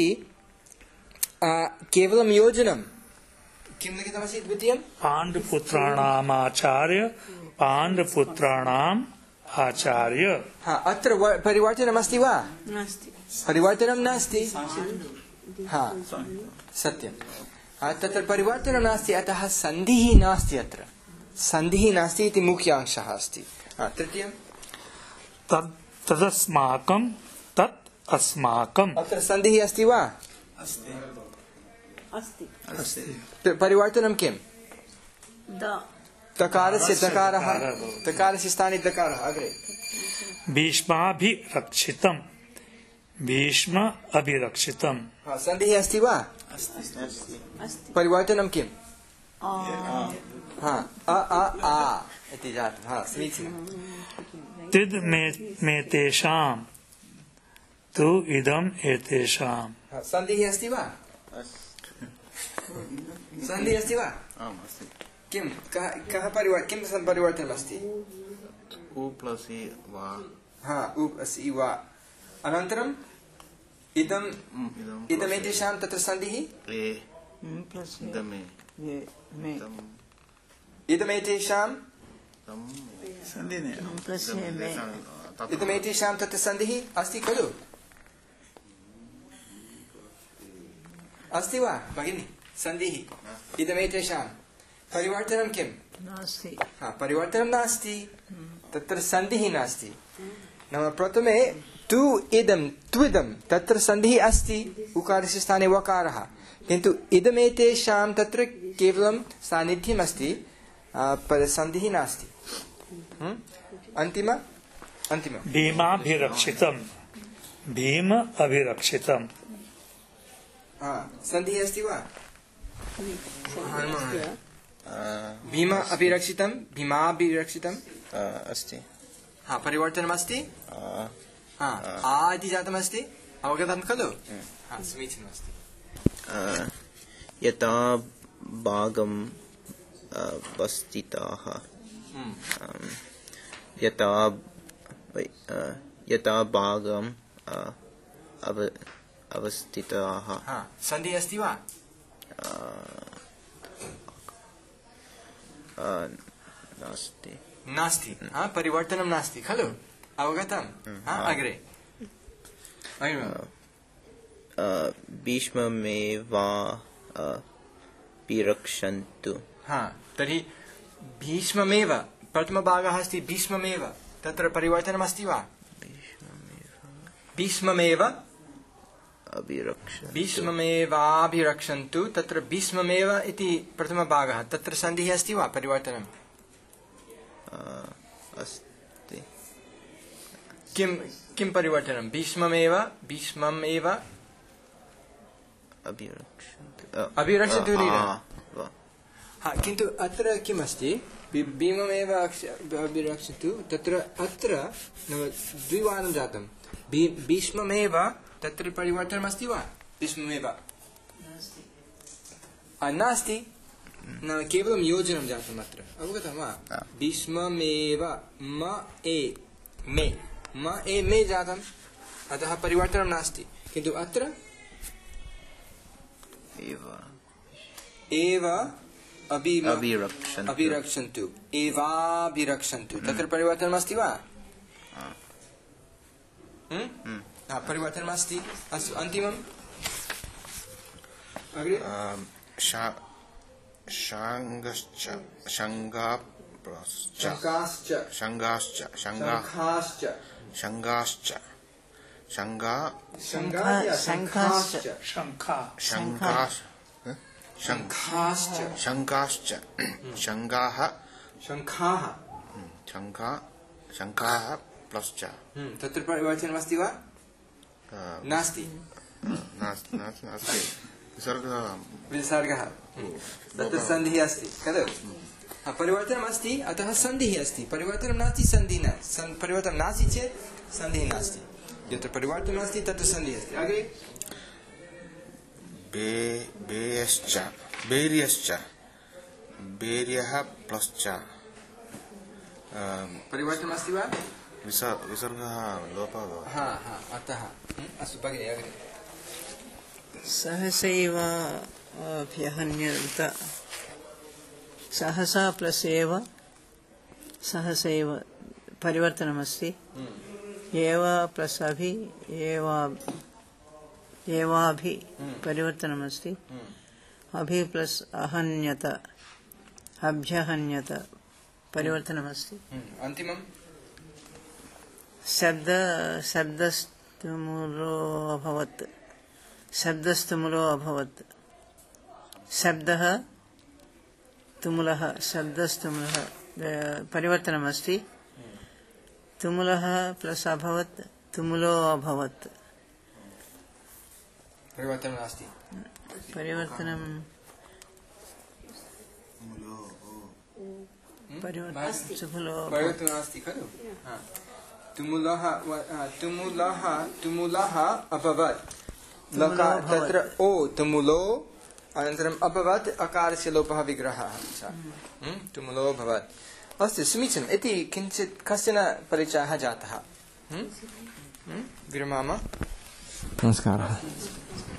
केवलं योजनं किं लिखितमस्ति द्वितीयं पाण्डुपुत्राणाम् आचार्य पाण्डुपुत्राणाम् आचार्य हा अत्र परिवर्तनमस्ति वा नास्ति परिवर्तनं नास्ति हा सत्यं तत्र परिवर्तनं नास्ति अतः सन्धिः नास्ति अत्र सन्धिः नास्ति इति मुख्यांशः अस्ति तृतीयं तद् तदस्माकं तत् अस्माकम् अत्र सन्धिः अस्ति वा अस्ति परिवर्तनं किं द तकारस्य दकारः तकारस्य स्थाने दकारः अग्रे भीष्माभिरक्षितं भीष्म अभिरक्षितं सन्धिः अस्ति वा परिवर्तनं किं हा अ अ आ इति जातं हा समीचीनं तिद् मे मे तेषां तु इदम् एतेषां सन्धिः अस्ति वा सन्धिः अस्ति वा किं कः परिवर्तनं किं परिवर्तनम् अस्ति उ प्लस् इ वा हा उ प्लस् इ वा अनन्तरम् इदम् इदमेतेषां तत्र सन्धिः ए इदमे इदमेतेषां इदमेतेषां तत्र सन्धिः अस्ति खलु अस्ति वा भगिनी सन्धिः इदमेतेषां परिवर्तनं किं नास्ति हा परिवर्तनं नास्ति तत्र सन्धिः नास्ति नाम प्रथमे तु इदं त्विदं तत्र सन्धिः अस्ति उकारस्य स्थाने वकारः किन्तु इदमेतेषां तत्र केवलं सान्निध्यम् अस्ति सन्धिः नास्ति अन्तिम अन्तिम भीमाभिरक्षितं भीम अभिरक्षितं सन्धिः अस्ति वा? अस्ति वा? भीम अपि रक्षितं, भीमापि रक्षितं अस्ति। हा, परिवर्तनमस्ति। हा, आ इति जातमस्ति, अवगतं खलु? हा, समीचीनमस्ति। यथा भागं वस्थिताः, यथा यथा भागं अव अवस्थिताः। हा, सन्धिः अस्ति वा? नास्ति। नास्ति, हा, परिवर्तनं नास्ति खलु? अवगतं? हा, अग्रे भीष्ममेवाभिरक्षन्तु। हा, तर्हि भीष्ममेव प्रथमभागः अस्ति, भीष्ममेव, तत्र परिवर्तनमस्ति वा? भीष्ममेव अभिरक्षन्तु। भीष्ममेवाभिरक्षन्तु, तत्र भीष्ममेव इति प्रथमभागः, तत्र सन्धिः अस्ति वा? परिवर्तनम् अस्ति। किं किं परिवर्तनं? भीष्ममेव भीष्ममेव अभिरक्षन्तु अभिरक्षन्तु। हा, किन्तु अत्र किम् अस्ति? भीममेव अभिरक्षन्तु, तत्र अत्र द्विवारं जातं। भीष्ममेव, तत्र परिवर्तनमस्ति वा? भीष्ममेव नास्ति, न, केवलं योजनं जातम् अत्र, अवगतं वा? भीष्ममेव म ए मे म ए मे जातम्, अतः परिवर्तनं नास्ति। किन्तु अत्र एव अभिरक्षन्तु अभिरक्षन्तु, एवाभिरक्षन्तु, तत्र परिवर्तनमस्ति वा? परिवर्तनमस्ति। अस्तु, अन्तिमम् अग्रे। शङ्गाश्च शङ्गाश्च शङ्काश्च शङ्गाश्च शङ्खाश्च शङ्गाश्च शङ्गा शङ्खाश्च शङ्खा शङ्काश् शङ्खाश्च शङ्काश्च शङ्गाः शङ्खाः शङ्का शङ्काः प्लश्च। तत्र परिवर्तनमस्ति वा? नास्ति, नास्ति नास्ति विसर्गः विसर्गः, तत्र सन्धिः अस्ति खलु? परिवर्तनमस्ति, अतः सन्धिः अस्ति। परिवर्तनं नास्ति, सन्धिः न, परिवर्तनं नास्ति चेत् सन्धिः नास्ति। यत्र परिवर्तनम् अस्ति तत्र सन्धिः अस्ति। अग्रे बे बेयश्च बेर्यश्च बेर्यः प्लश्च परिवर्तनमस्ति वा? विसर्गः लोपः भवति। हा हा, अतः अस्तु, भगिनि अग्रे। सहसैव अभ्यहन्यन्त, सहसा प्लस् एव सहसैव परिवर्तनमस्ति। एव प्लस् अभि एव एवाभि परिवर्तनमस्ति। अभि प्लस् अहन्यत अभ्यहन्यत परिवर्तनमस्ति। अन्तिमम् शब्द शब्दस्तुमुलो अभवत्, शब्दस्तुमुलो अभवत्, शब्दः तुमुलः, शब्दस्तुमुलः परिवर्तनमस्ति। तुमुलः प्लस् अभवत्, तुमुलो अभवत्, परिवर्तनं नास्ति। परिवर्तनं परिवर्तनं नास्ति खलु? तुमुलः तुमुलः तुमुलः अभवत्, तत्र ओ तुमुलो, अनन्तरम् अभवत्, अकारस्य लोपः विग्रहः, तुमुलो अभवत्। अस्तु, समीचीनम्। इति किञ्चित् कश्चन परिचयः जातः। विरमामः। नमस्कारः।